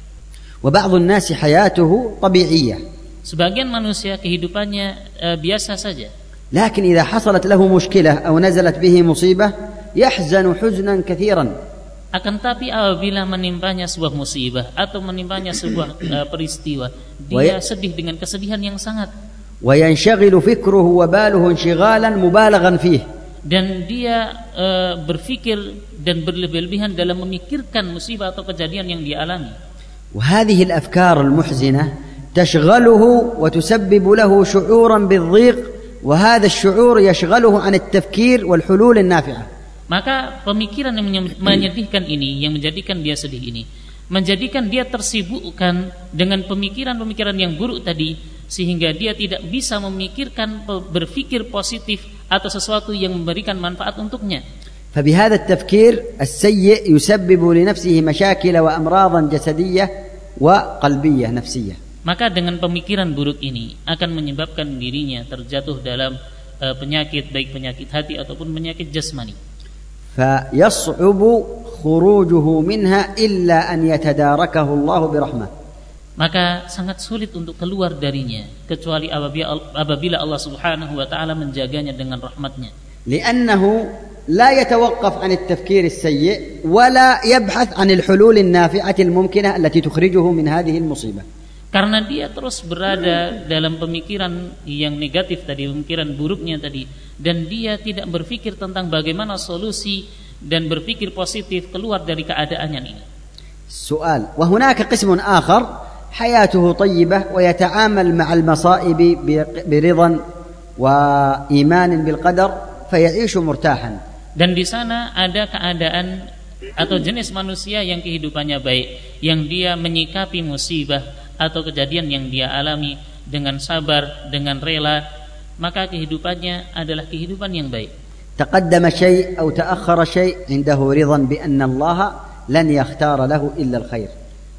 وبعض الناس حياته طبيعية. Sebagian manusia kehidupannya biasa saja. لكن إذا حصلت له مشكلة أو نزلت به مصيبة يحزن حزنا كثيرا. Akan tapi apabila menimpanya sebuah musibah atau menimpanya sebuah peristiwa, dia sedih dengan kesedihan yang sangat. وينشغل فكره وباله انشغالا مبالغا فيه. Dan dia berpikir dan berlebih-lebihan dalam memikirkan musibah atau kejadian yang dia alami. وهذه الأفكار المحزنة تشغله وتسبب له شعورا بالضيق وهذا الشعور يشغله عن التفكير والحلول النافعة. Maka pemikiran yang menyedihkan ini, yang menjadikan dia sedih ini, menjadikan dia tersibukkan dengan pemikiran-pemikiran yang buruk tadi, sehingga dia tidak bisa memikirkan, berpikir positif atau sesuatu yang memberikan manfaat untuknya. فبهذا التفكير السيء يسبب لنفسه مشاكل وأمراضا جسدية وقلبية نفسية. Maka dengan pemikiran buruk ini akan menyebabkan dirinya terjatuh dalam penyakit, baik penyakit hati ataupun penyakit jasmani. فيصعب خروجه منها إلا أن يتداركه الله برحمة. Maka sangat sulit untuk keluar darinya kecuali apabila Allah Subhanahu wa taala menjaganya dengan rahmatnya. لأنه لا يتوقف عن التفكير السيء ولا يبحث عن الحلول النافعة الممكنة التي تخرجه من هذه المصيبة. Karena dia terus berada dalam pemikiran yang negatif tadi, pemikiran buruknya tadi, dan dia tidak berpikir tentang bagaimana solusi dan berpikir positif keluar dari keadaannya ini. Soal, وهناك قسم آخر حياته طيبة ويتعامل مع المصائب برضا وإيمان بالقدر فيعيش مرتاحا. Dan di sana ada keadaan atau jenis manusia yang kehidupannya baik, yang dia menyikapi musibah atau kejadian yang dia alami dengan sabar, dengan rela, maka kehidupannya adalah kehidupan yang baik. تقدم شيء أو تأخر شيء عنده رضا بأن الله لن يختار له إلا الخير.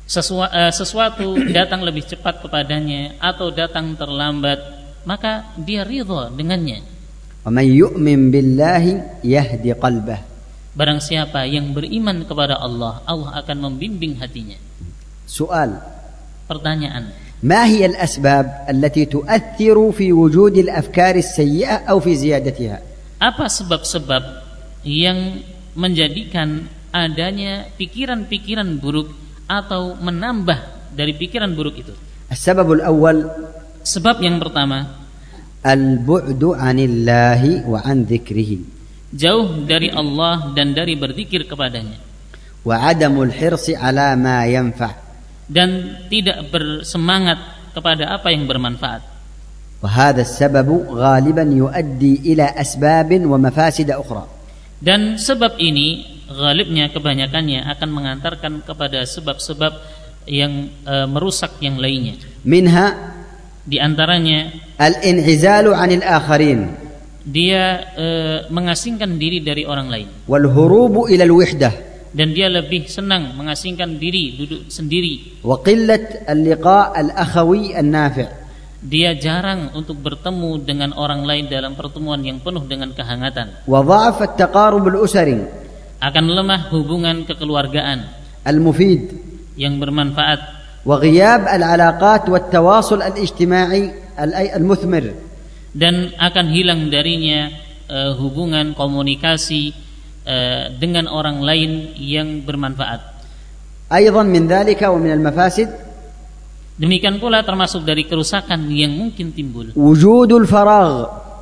sesuatu datang lebih cepat kepadanya atau datang terlambat, maka dia ridha dengannya. وَمَنْ يُؤْمِنْ بِاللَّهِ يَهْدِ قَلْبَهِ. Barang siapa yang beriman kepada Allah, Allah akan membimbing hatinya. سؤال. Pertanyaan. ما هي الأسباب التي تؤثر في وجود الأفكار السيئة أو في زيادتها؟ Apa sebab-sebab yang menjadikan adanya pikiran-pikiran buruk atau menambah dari pikiran buruk itu? السبب الأول. Sebab yang pertama, البعد عن الله وعن ذكره. jauh dari Allah dan dari berzikir kepadanya. وعدم الحرص على ما ينفع. Dan tidak bersemangat kepada apa yang bermanfaat. وهذا السبب غالبا يؤدي إلى أسباب ومفاسد أخرى. Dan sebab ini ghalibnya, kebanyakannya akan mengantarkan kepada sebab-sebab yang merusak yang lainnya. منها Di antaranya الانعزال عن الآخرين. Dia mengasingkan diri dari orang lain. والهروب إلى الوحدة. Dan dia lebih senang mengasingkan diri, duduk sendiri. وقلة اللقاء الأخوي النافع. Dia jarang untuk bertemu dengan orang lain dalam pertemuan yang penuh dengan kehangatan. وضعف التقارب الأسري. Akan lemah hubungan kekeluargaan المفيد. yang bermanfaat. وغياب العلاقات والتواصل الاجتماعي المثمر. Dan akan hilang darinya hubungan komunikasi dengan orang lain yang bermanfaat. أيضا من ذلك ومن المفاسد Demikian pula termasuk dari kerusakan yang mungkin timbul, وجود الفراغ.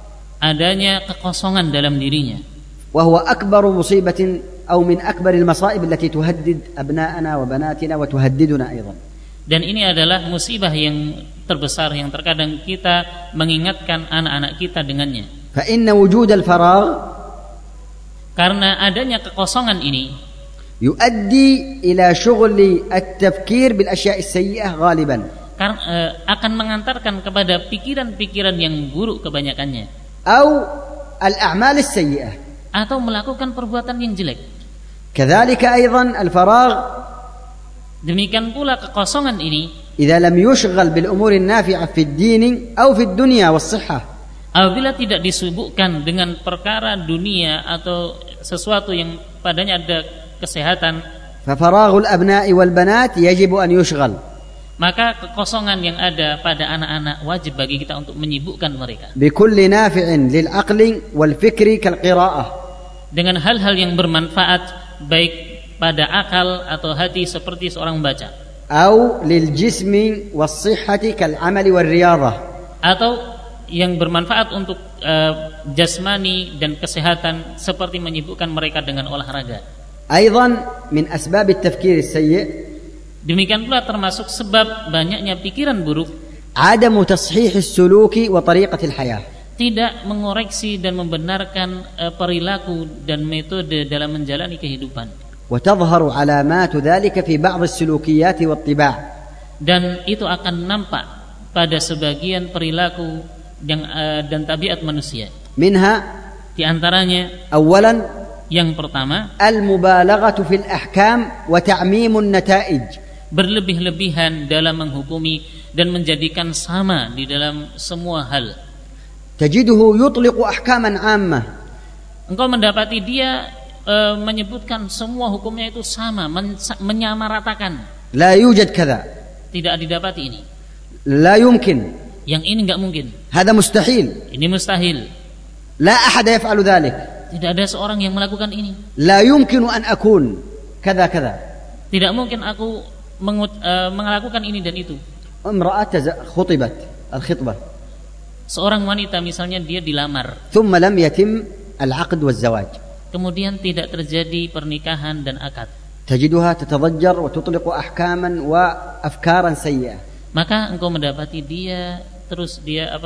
adanya kekosongan dalam dirinya. وهو أكبر مصيبة أو من أكبر المصائب التي تهدد أبناءنا وبناتنا وتهددنا أيضا. Dan ini adalah musibah yang terbesar yang terkadang kita mengingatkan anak-anak kita dengannya. فإن وجود الفراغ Karena adanya kekosongan ini يؤدي إلى شغل التفكير بالأشياء السيئة غالبا. akan mengantarkan kepada pikiran-pikiran yang buruk kebanyakannya, أو الأعمال السيئة. atau melakukan perbuatan yang jelek. كذلك أيضا الفراغ Demikian pula kekosongan ini إذا لم يشغل بالأمور النافعة في الدين أو في الدنيا والصحة. apabila tidak disibukkan dengan perkara dunia atau sesuatu yang padanya ada kesehatan, ففراغ الأبناء والبنات يجب أن يشغل. maka kekosongan yang ada pada anak-anak wajib bagi kita untuk menyibukkan mereka بكل نافع للعقل والفكر كالقراءة. dengan hal-hal yang bermanfaat baik pada akal atau hati seperti seorang membaca, أو للجسم والصحة كالعمل والرياضة. atau yang bermanfaat untuk jasmani dan kesehatan seperti menyibukkan mereka dengan olahraga. أيضا من أسباب التفكير السيء Demikian pula termasuk sebab banyaknya pikiran buruk, عدم تصحيح السلوك وطريقة الحياة. tidak mengoreksi dan membenarkan perilaku dan metode dalam menjalani kehidupan. وتظهر علامات ذلك في بعض السلوكيات والطباع. Dan itu akan nampak pada sebagian perilaku dan tabiat manusia. منها Di antaranya أولا yang pertama, المبالغة في الأحكام وتعميم النتائج. berlebih-lebihan dalam menghukumi dan menjadikan sama di dalam semua hal. تجده يطلق أحكاما عامة. Engkau mendapati dia menyebutkan semua hukumnya itu sama, menyamaratakan. لا يوجد كذا. Tidak didapati ini. لا يمكن. Yang ini enggak mungkin. هذا مستحيل. Ini mustahil. لا أحد يفعل ذلك. Tidak ada seorang yang melakukan ini. لا يمكن أن أكون كذا كذا. Tidak mungkin aku melakukan ini dan itu. امرأة خطبت الخطبة Seorang wanita misalnya dia dilamar, ثم لم يتم العقد والزواج. kemudian tidak terjadi pernikahan dan akad. تجدها تتضجر وتطلق أحكاما وأفكارا سيئة. Maka engkau mendapati dia terus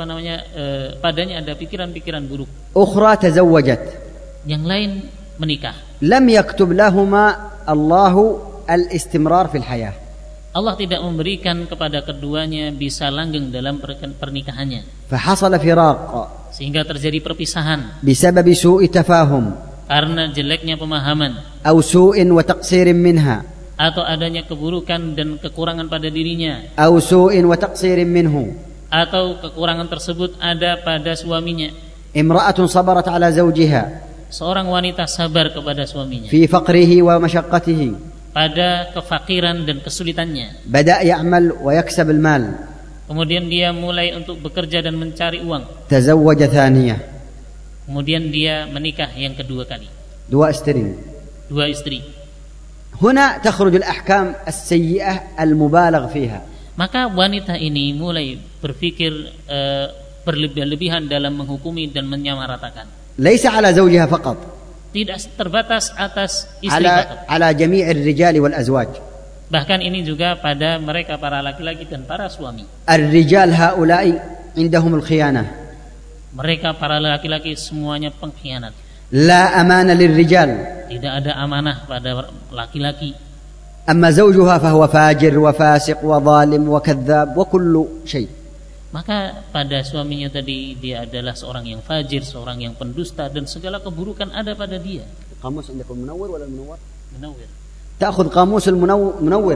padanya ada pikiran-pikiran buruk. أخرى تزوجت. Yang lain menikah. لم يكتب لهما الله الاستمرار في الحياة. Allah tidak memberikan kepada keduanya bisa langgeng dalam pernikahannya. فحصل فراق Sehingga terjadi perpisahan بسبب سوء تفاهم karena jeleknya pemahaman أو سوء وتقصير منها. atau adanya keburukan dan kekurangan pada dirinya, أو سوء وتقصير منه، atau kekurangan tersebut ada pada suaminya. امرأة صبرت على زوجها Seorang wanita sabar kepada suaminya في فقره ومشقته، pada kefakiran dan kesulitannya. بدأ يعمل ويكسب المال، Kemudian dia mulai untuk bekerja dan mencari uang. تزوج ثانية، Kemudian dia menikah yang kedua kali, 2 istri. 2 istri. هنا تخرج الأحكام السيئة المبالغ فيها. Maka wanita ini mulai berpikir berlebihan dalam menghukumi dan menyamaratakan. ليس على زوجها فقط، Tidak terbatas atas istri fakat. على جميع الرجال والأزواج. Bahkan ini juga pada mereka para laki-laki dan para suami. الرجال هؤلاء عندهم الخيانة، Mereka para laki-laki semuanya pengkhianat. لا أمان للرجال، Tidak ada amanah pada laki-laki. أما زوجها فهو فاجر وفاسق وظالم وكذاب وكل شيء. Maka pada suaminya tadi dia adalah seorang yang fajir, seorang yang pendusta, dan segala keburukan ada pada dia. قاموس عندكم منور ولا المنور؟ Munawwir. تأخذ قاموس المنور، Munawwir.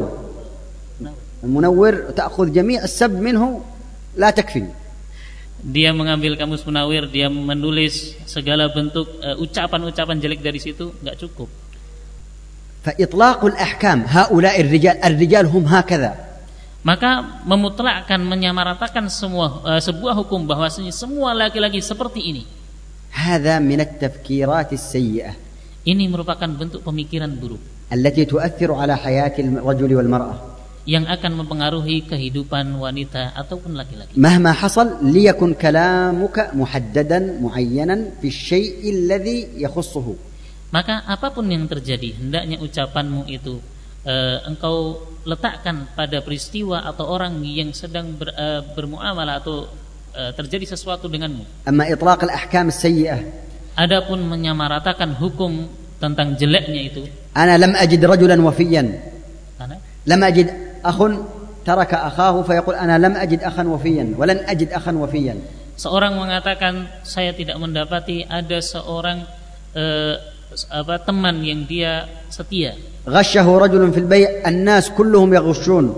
المنور تأخذ جميع السب منه لا تكفي. Dia mengambil kamus Munawwir, dia menulis segala bentuk ucapan-ucapan jelek dari situ, enggak cukup. فإطلاق الأحكام هؤلاء الرجال هم هكذا. Maka memutlakkan, menyamaratakan sebuah hukum bahwasanya semua laki-laki seperti ini. هذا من التفكيرات السيئة Ini merupakan bentuk pemikiran buruk التي تؤثر على حياة الرجل والمرأة. yang akan mempengaruhi kehidupan wanita ataupun laki-laki. مهما حصل ليكن كلامك محددا معينا في الشيء الذي يخصه. Maka apapun yang terjadi, hendaknya ucapanmu itu engkau letakkan pada peristiwa atau orang yang sedang bermuamalah atau terjadi sesuatu denganmu. أما إطلاق الأحكام السيئة، Adapun menyamaratakan hukum tentang jeleknya itu, أنا لم أجد رجلا وفيا، karena لم أجد أخ ترك أخاه فيقول أنا لم أجد أخا وفيا ولن أجد أخا وفيا. seorang mengatakan saya tidak mendapati ada seorang teman yang dia setia. غشه رجل في البيع الناس كلهم يغشون.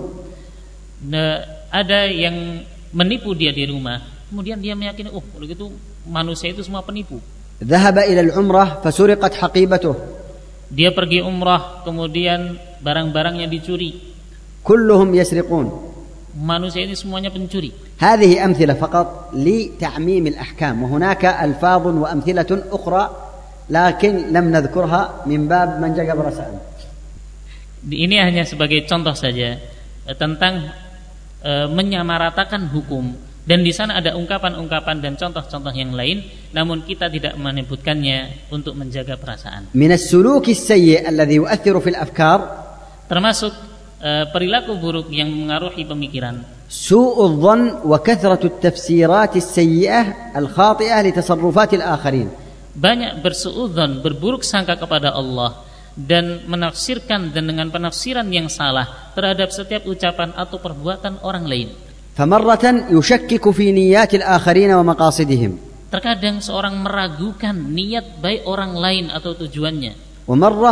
Ada yang menipu dia di rumah, kemudian dia meyakini kalau gitu manusia itu semua penipu. ذهب إلى العمرة فسرقت حقيبته. Dia pergi umrah, kemudian barang-barangnya dicuri. كلهم يسرقون. Manusia ini semuanya pencuri. هذه أمثلة فقط لتعميم الأحكام، وهناك ألفاظ وأمثلة أخرى لكن لم نذكرها من باب من جاء برسائل. Ini hanya sebagai contoh saja tentang menyamaratakan hukum, dan di sana ada ungkapan-ungkapan dan contoh-contoh yang lain, namun kita tidak menyebutkannya untuk menjaga perasaan. من السلوك السيء الذي يؤثر في الأفكار Termasuk perilaku buruk yang mengaruhi pemikiran, سوء الظن وكثرة التفسيرات السيئة الخاطئة لتصرفات الآخرين. banyak bersuudzon, berburuk sangka kepada Allah, dan menafsirkan dan dengan penafsiran yang salah terhadap setiap ucapan atau perbuatan orang lain. فمرة يشكك في نيات الآخرين ومقاصدهم، Terkadang seorang meragukan niat baik orang lain atau tujuannya, ومرة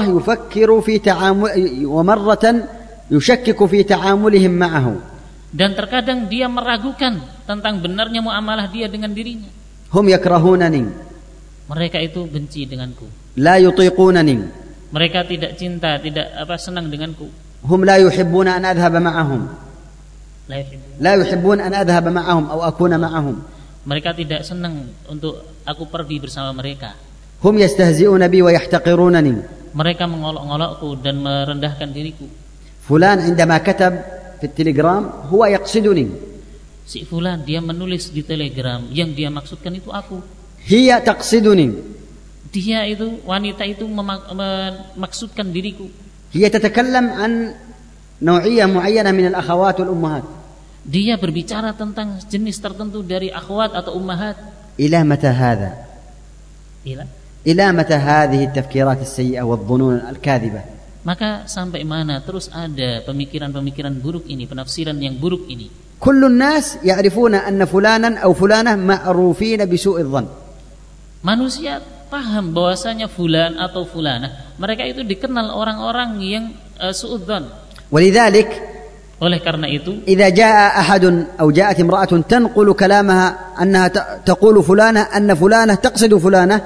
يشكك في تعاملهم معه. dan terkadang dia meragukan tentang benarnya muamalah dia dengan dirinya. هم يكرهونني، Mereka itu benci denganku, لا يطيقونني، mereka tidak cinta, tidak senang denganku. هم لا يحبون أن أذهب معهم، La yuhibbun. لا يحبون أن أذهب معهم أو أكون معهم. Mereka tidak senang untuk aku pergi bersama mereka. هم يستهزئون بي ويحتقرونني. Mereka mengolok-olokku dan merendahkan diriku. فلان عندما كتب في التليجرام هو يقصدني، Si fulan dia menulis di Telegram, yang dia maksudkan itu aku. هي تقصدني، Dia itu, wanita itu memaksudkan diriku. هي تتكلم عن نوعية معينة من الأخوات والأمهات. Dia berbicara tentang jenis tertentu dari akhwat atau ummahat. إلى متى هذا؟ Ila. إلى متى هذه التفكيرات السيئة والظنون الكاذبة؟ Maka sampai mana terus ada pemikiran-pemikiran buruk ini, penafsiran yang buruk ini. كل الناس يعرفون أن فلانا أو فلانة معروفين بسوء الظن. Manusia paham bahwasanya fulan atau fulana, mereka itu dikenal orang-orang yang suudzon. ولذلك Oleh karena itu, إذا جاء أحد أو جاءت امرأة تنقل كلامها أنها تقول فلانة أن فلانة تقصد فلانة،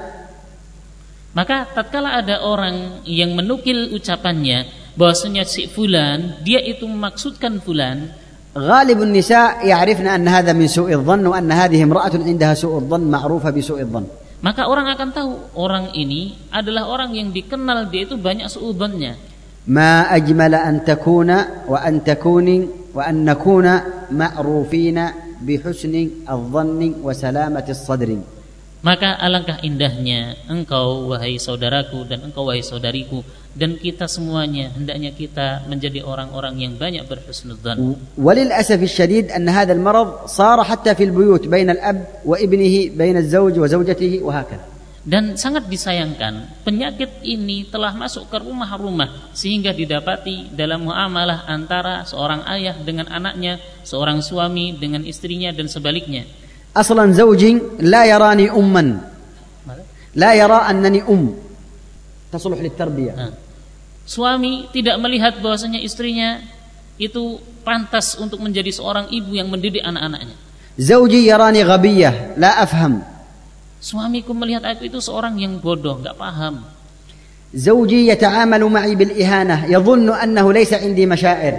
maka tatkala ada orang yang menukil ucapannya bahwasanya si fulan dia itu memaksudkan fulan, غالب النساء يعرفن أن هذا من سوء الظن وأن هذه امرأة عندها سوء الظن معروفة بسوء الظن. maka orang akan tahu orang ini adalah orang yang dikenal dia itu banyak suudzonnya. ما أجمل أن تكون وأن تكوني وأن نكون معروفين بحسن الظن وسلامة الصدر. Maka alangkah indahnya engkau wahai saudaraku dan engkau wahai saudariku dan kita semuanya hendaknya kita menjadi orang-orang yang banyak berhusnudzan. وللأسف الشديد أن هذا المرض صار حتى في البيوت بين الأب وابنه بين الزوج وزوجته وهكذا. Dan sangat disayangkan penyakit ini telah masuk ke rumah-rumah sehingga didapati dalam muamalah antara seorang ayah dengan anaknya, seorang suami dengan istrinya dan sebaliknya. أصلا زوجي لا يراني أما لا يرى أنني تصلح للتربية. Suami tidak melihat bahwasanya istrinya itu pantas untuk menjadi seorang ibu yang mendidik anak-anaknya. زوجي يراني غبية لا أفهم. Suamiku melihat aku itu seorang yang bodoh, enggak paham. زوجي يتعامل معي بالإهانة يظن أنه ليس عندي مشاعر.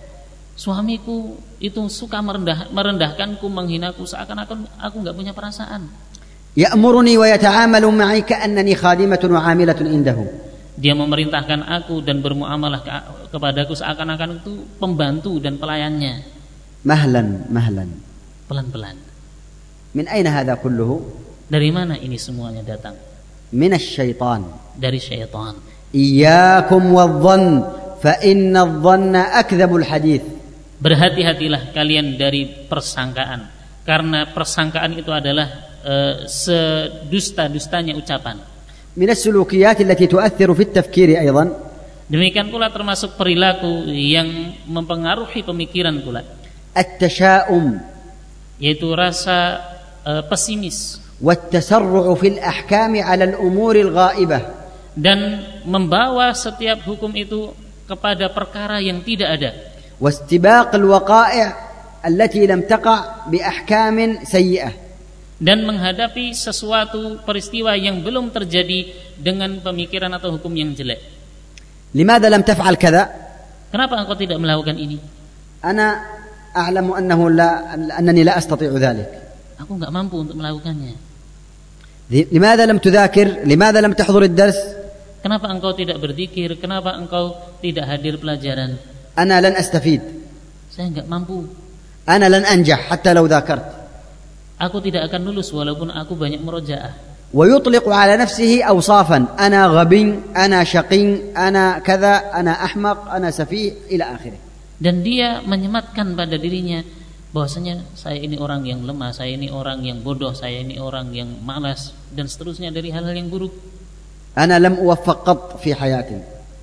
Suamiku itu suka merendahkanku, menghinaku seakan-akan aku enggak punya perasaan. يأمرني ويتعامل معي كأنني خادمة وعاملة عنده. Dia memerintahkan aku dan bermuamalah kepadaku seakan-akan itu pembantu dan pelayannya. مهلا مهلا. Pelan-pelan. من أين هذا كله؟ Dari mana ini semuanya datang? من الشيطان. Dari syaitan. إياكم والظن فإن الظن أكذب الحديث. Berhati-hatilah kalian dari persangkaan, karena persangkaan itu adalah sedusta-dustanya ucapan. من السلوكيات التي تؤثر في التفكير أيضا. Demikian pula termasuk perilaku yang mempengaruhi pemikiran pula. التشاؤم. Yaitu rasa pesimis. والتسرع في الأحكام على الأمور الغائبة. Dan membawa setiap hukum itu kepada perkara yang tidak ada. واستباق الوقائع التي لم تقع بأحكام سيئة. Dan menghadapi sesuatu peristiwa yang belum terjadi dengan pemikiran atau hukum yang jelek. لماذا لم تفعل كذا؟ Kenapa engkau tidak melakukan ini? أنا أعلم أنني لا أستطيع ذلك. Aku enggak mampu untuk melakukannya. لماذا لم تذاكر؟ لماذا لم تحضر الدرس؟ Kenapa engkau tidak berzikir? Kenapa engkau tidak hadir pelajaran? أنا لن أستفيد. Saya enggak mampu. أنا لن أنجح حتى لو ذاكرت. Aku tidak akan lulus walaupun aku banyak murojaah. ويطلق على نفسه أوصافا أنا غبي أنا شقي أنا كذا أنا أحمق أنا سفيه إلى آخره. Dan dia menyematkan pada dirinya bahwasanya saya ini orang yang lemah, saya ini orang yang bodoh, saya ini orang yang malas dan seterusnya dari hal-hal yang buruk. أنا لم أوفق قط في حياتي.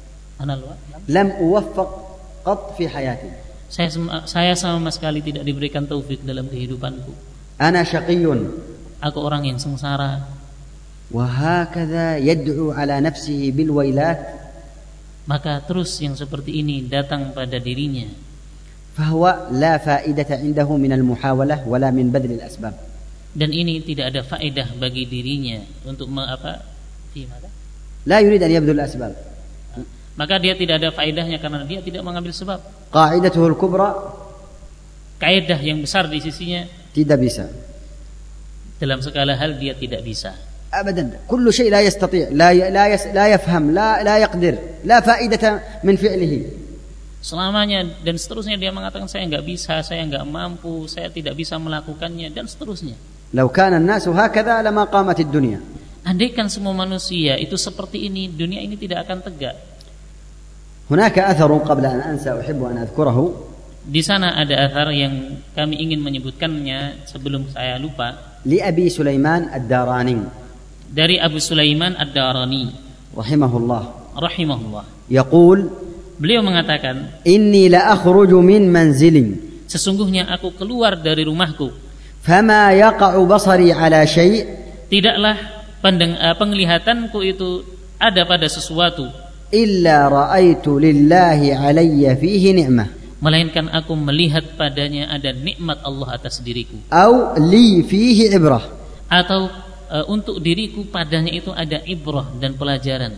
لم أوفق قط في حياتي. Saya sama sekali tidak diberikan taufik dalam kehidupanku. أنا شقي. Aku orang yang sengsara. وهكذا يدعو على نفسه بالويلات. Maka terus yang seperti ini datang pada dirinya. فهو لا فائدة عنده من المحاولة ولا من بذل الأسباب. Dan ini tidak ada faedah bagi dirinya untuk لا يريد أن يبذل الأسباب. Maka dia tidak ada faedahnya karena dia tidak mengambil sebab. قاعدته الكبرى. Kaidah yang besar di sisinya. Tidak bisa. Dalam segala hal dia tidak bisa. أبدا. كل شيء لا يستطيع. لا يفهم. لا يقدر. لا فائدة من فعله. Selamanya dan seterusnya dia mengatakan saya enggak bisa, saya enggak mampu, saya tidak bisa melakukannya dan seterusnya. لو كان الناس هكذا لما قامت الدنيا. Andaikan semua manusia itu seperti ini, dunia ini tidak akan tegak. هناك أثر قبل أن أنسى أحب أن أذكره. Di sana ada athar yang kami ingin menyebutkannya sebelum saya lupa. لأبي سليمان الداراني. Dari Abu Sulaiman Ad-Darani rahimahullah. يقول, beliau mengatakan, إني لأخرج من منزلي. Sesungguhnya aku keluar dari rumahku. فما يقع بصري على شيء. Tidaklah penglihatanku itu ada pada sesuatu, illa ra'aitu lillahi alayya fihi ni'mah, melainkan aku melihat padanya ada nikmat Allah atas diriku, aw li fihi ibrah, atau untuk diriku padanya itu ada ibrah dan pelajaran.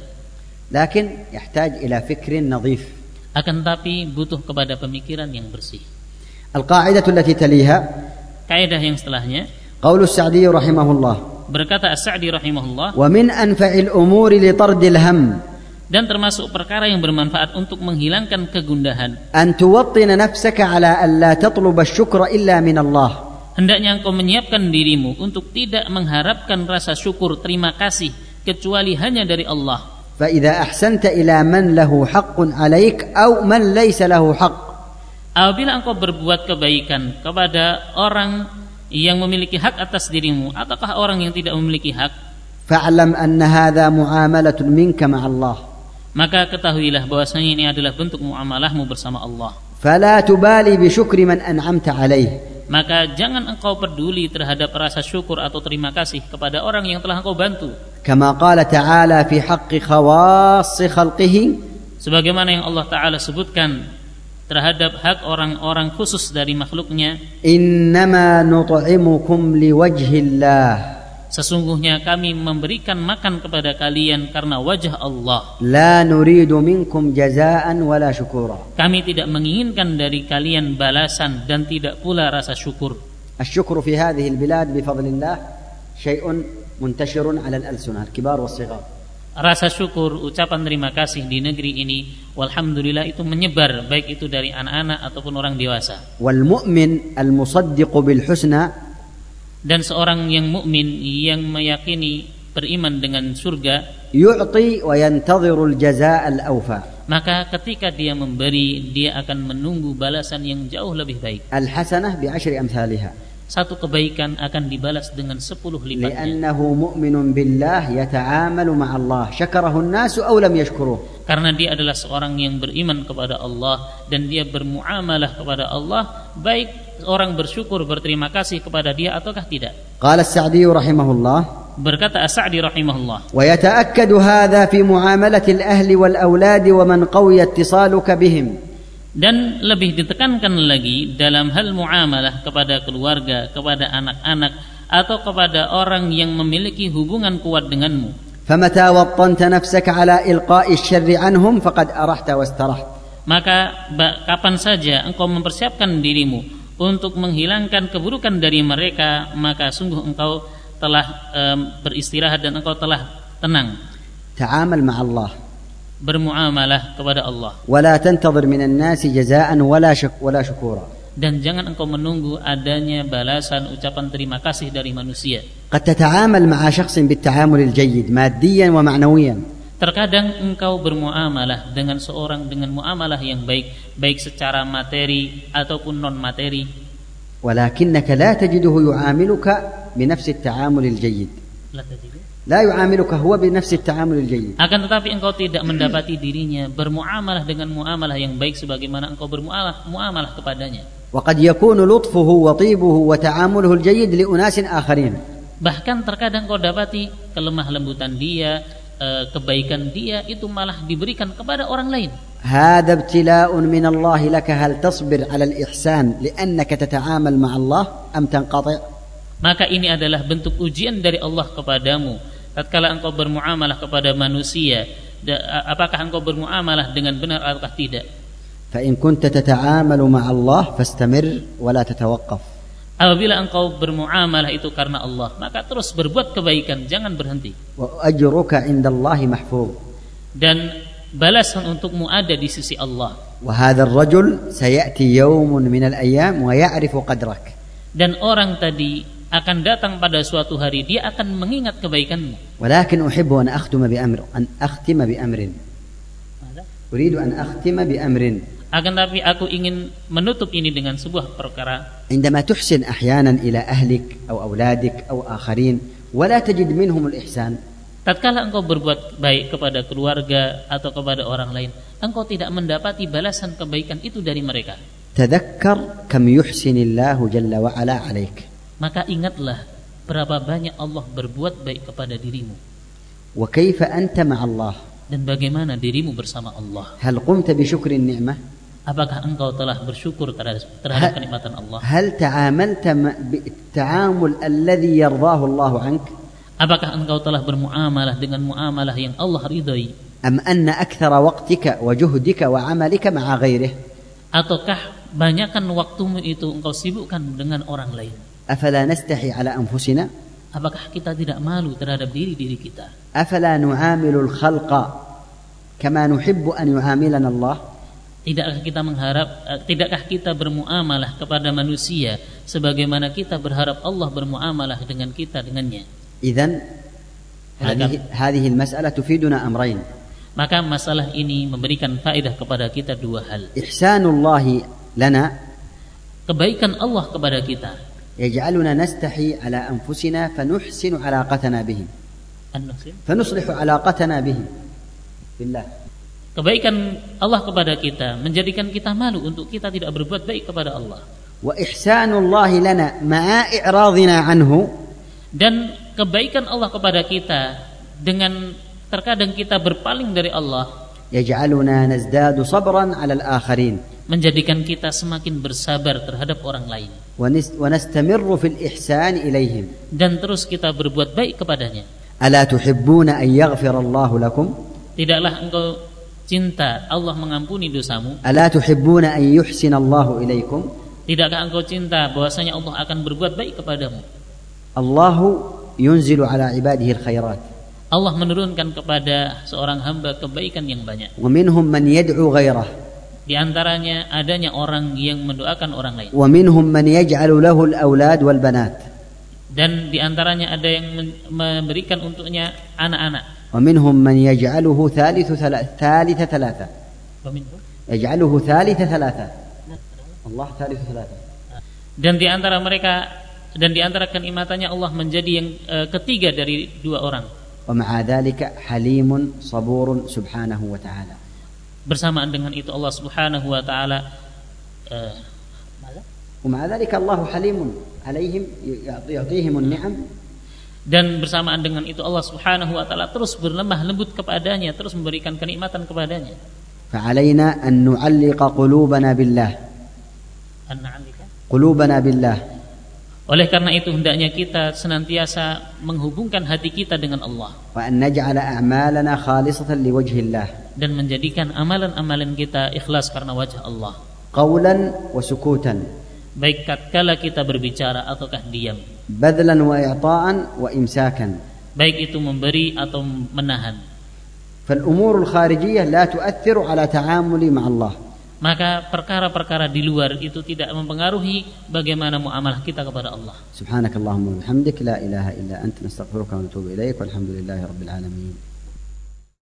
Lakin yahtaj ila fikrin nadhif, akan tapi butuh kepada pemikiran yang bersih. Al-qa'idatu allati taliha, kaidah yang setelahnya, qaulu As-Sa'di rahimahullah, berkata As-Sa'di rahimahullah, wa min anfa'il umuri li tardil ham, dan termasuk perkara yang bermanfaat untuk menghilangkan kegundahan, an tuwattina nafsaka ala an la tatluba asy-syukra illa min Allah, hendaknya engkau menyiapkan dirimu untuk tidak mengharapkan rasa syukur terima kasih kecuali hanya dari Allah. فإذا أحسنت إلى من له حق عليك أو من ليس له حق, apabila engkau berbuat kebaikan kepada orang yang memiliki hak atas dirimu ataukah orang yang tidak memiliki hak, فاعلم أن هذا معاملة منك مع الله, maka ketahuilah bahwasanya ini adalah bentuk muamalahmu bersama Allah. فلا تبالي بشكر من أنعمت عليه, maka jangan engkau peduli terhadap rasa syukur atau terima kasih kepada orang yang telah engkau bantu. كما قال تعالى في حق خواص خلقه, sebagaimana yang Allah Ta'ala sebutkan terhadap hak orang-orang khusus dari makhluknya, إنما نطعمكم لوجه الله, sesungguhnya kami memberikan makan kepada kalian karena wajah Allah, لا نريد منكم جزاء ولا شكورا, kami tidak menginginkan dari kalian balasan dan tidak pula rasa syukur. الشكر في هذه البلاد بفضل الله شيء منتشر على الألسنة الكبار والصغار, rasa syukur, ucapan terima kasih di negeri ini walhamdulillah itu menyebar, baik itu dari anak-anak ataupun orang dewasa. والمؤمن المصدق بالحسنى, dan seorang yang mukmin yang meyakini beriman dengan surga, يعطي وينتظر الجزاء الأوفى, maka ketika dia memberi dia akan menunggu balasan yang jauh lebih baik. الحسنة بعشر أمثالها, satu kebaikan akan dibalas dengan 10 lipatnya. لأنه مؤمن بالله يتعامل مع الله, شكره الناس أو لم يشكروه, karena dia adalah seorang yang beriman kepada Allah dan dia bermuamalah kepada Allah, baik orang bersyukur berterima kasih kepada dia ataukah tidak. قال السعدي رحمه الله, berkata As-Sa'di rahimahullah, ويتأكد هذا في معاملة الأهل والأولاد ومن قوي اتصالك بهم, dan lebih ditekankan lagi dalam hal muamalah kepada keluarga, kepada anak-anak atau kepada orang yang memiliki hubungan kuat denganmu. فمتى وطنت نفسك على إلقاء الشر عنهم فقد أرحت واسترحت, maka kapan saja engkau mempersiapkan dirimu untuk menghilangkan keburukan dari mereka, maka sungguh engkau telah beristirahat dan engkau telah tenang. تعامل مع الله, bermuamalah kepada Allah, ولا تنتظر من الناس جزاء ولا شكورا, dan jangan engkau menunggu adanya balasan ucapan terima kasih dari manusia. قد تتعامل مع شخص بالتعامل الجيد ماديا ومعنويا, terkadang engkau bermuamalah dengan seorang dengan muamalah yang baik, baik secara materi ataupun non materi, ولكنك لا تجده يعاملك بنفس التعامل الجيد, لا يعاملك هو بنفس التعامل الجيد, akan tetapi engkau tidak mendapati dirinya bermuamalah dengan muamalah yang baik sebagaimana engkau bermuamalah kepadanya. وقد يكون لطفه وطيبه وتعامله الجيد لأناس آخرين, bahkan terkadang kau dapati kelemah lembutan dia, kebaikan dia itu malah diberikan kepada orang lain. هذا ابتلاء من الله لك, هل تصبر على الإحسان لأنك تتعامل مع الله أم تنقطع؟ maka ini adalah bentuk ujian dari Allah kepadamu. Tatkala engkau bermuamalah kepada manusia, apakah engkau bermuamalah dengan benar ataukah tidak? فإن كنت تتعامل مع الله فاستمر ولا تتوقف, apabila engkau bermuamalah itu karena Allah, maka terus berbuat kebaikan, jangan berhenti. وأجرك عند الله محفوظ, dan balasan untukmu ada di sisi Allah. وهذا الرجل سيأتي يوم من الأيام ويعرف قدرك, dan orang tadi akan datang pada suatu hari, dia akan mengingat kebaikanmu. ولكن أحب أن أختم بأمر أريد أن أختم بأمر, akan tapi aku ingin menutup ini dengan sebuah perkara. عندما تحسن أحيانا إلى أهلك أو أولادك أو آخرين ولا تجد منهم الإحسان, tatkala engkau berbuat baik kepada keluarga atau kepada orang lain, engkau tidak mendapati balasan kebaikan itu dari mereka, تذكر كم يحسن الله جل وعلا عليك, maka ingatlah berapa banyak Allah berbuat baik kepada dirimu, وكيف أنت مع الله dan bagaimana dirimu bersama Allah. هل قمت بشكر النعمة Apakah engkau telah bersyukur terhadap kenikmatan Allah? هل تعاملت بالتعامل الذي يرضاه الله عنك Apakah engkau telah bermuamalah dengan muamalah yang Allah ridhai? أم أن أكثر وقتك وجهدك وعملك مع غيره Ataukah banyakkan waktumu itu engkau sibukkan dengan orang lain? أفلا نستحي على أنفسنا Apakah kita tidak malu terhadap diri kita? أفلا نعامل الخلق كما نحب أن يعاملنا الله Tidakkah kita bermuamalah kepada manusia sebagaimana kita berharap Allah bermuamalah dengan kita dengannya? إذن هذه المسألة تفيدنا أمرين. Maka masalah ini memberikan faedah kepada kita dua hal. إحسان الله لنا, kebaikan Allah kepada kita, يجعلنا نستحي على أنفسنا فنحسن علاقتنا بهم فنصلح علاقتنا بهم بالله. Kebaikan Allah kepada kita menjadikan kita malu untuk kita tidak berbuat baik kepada Allah. وإحسان الله لنا مع إعراضنا عنه, dan kebaikan Allah kepada kita dengan terkadang kita berpaling dari Allah, يجعلنا نزداد صبرا على الآخرين, menjadikan kita semakin bersabar terhadap orang lain, ونستمر في الإحسان إليهم, dan terus kita berbuat baik kepadanya. ألا تحبون أن يغفر الله لكم Tidaklah engkau cinta Allah mengampuni dosamu? ألا تحبون أن يحسن الله إليكم Tidakkah engkau cinta bahwasanya Allah akan berbuat baik kepadamu? الله ينزل على عباده الخيرات, Allah menurunkan kepada seorang hamba kebaikan yang banyak. ومنهم من يدعو غيره, Di antaranya adanya orang yang mendoakan orang lain. ومنهم من يجعل له الأولاد والبنات, Dan di antaranya ada yang memberikan untuknya anak-anak. ومنهم من يجعله ثالث ثلاثة يجعله ثالث ثلاثة الله ثالث ثلاثة. Dan di antara mereka dan di antara kenikmatannya Allah menjadi yang ketiga dari dua orang. ومع ذلك حليم صبور سبحانه وتعالى. Bersamaan dengan itu Allah Subhanahu wa taala ومع ذلك الله حليم عليهم يعطيهم النعم. Dan bersamaan dengan itu Allah Subhanahu wa taala terus berlemah lembut kepadanya, terus memberikan kenikmatan kepadanya. فعلينا أن نعلق قلوبنا بالله. قلوبنا بالله. Oleh karena itu hendaknya kita senantiasa menghubungkan hati kita dengan Allah. وأن نجعل أعمالنا خالصة لوجه الله. Dan menjadikan amalan-amalan kita ikhlas karena wajah Allah. قولا وسكوتا. Baik tatkala kita berbicara ataukah diam. بذلا وإعطاء وإمساكا. Baik itu memberi atau menahan. فالأمور الخارجية لا تؤثر على تعاملي مع الله. Maka perkara-perkara di luar itu tidak mempengaruhi bagaimana muamalah kita kepada Allah. سبحانك اللهم وبحمدك لا إله إلا أنت نستغفرك ونتوب إليك والحمد لله رب العالمين.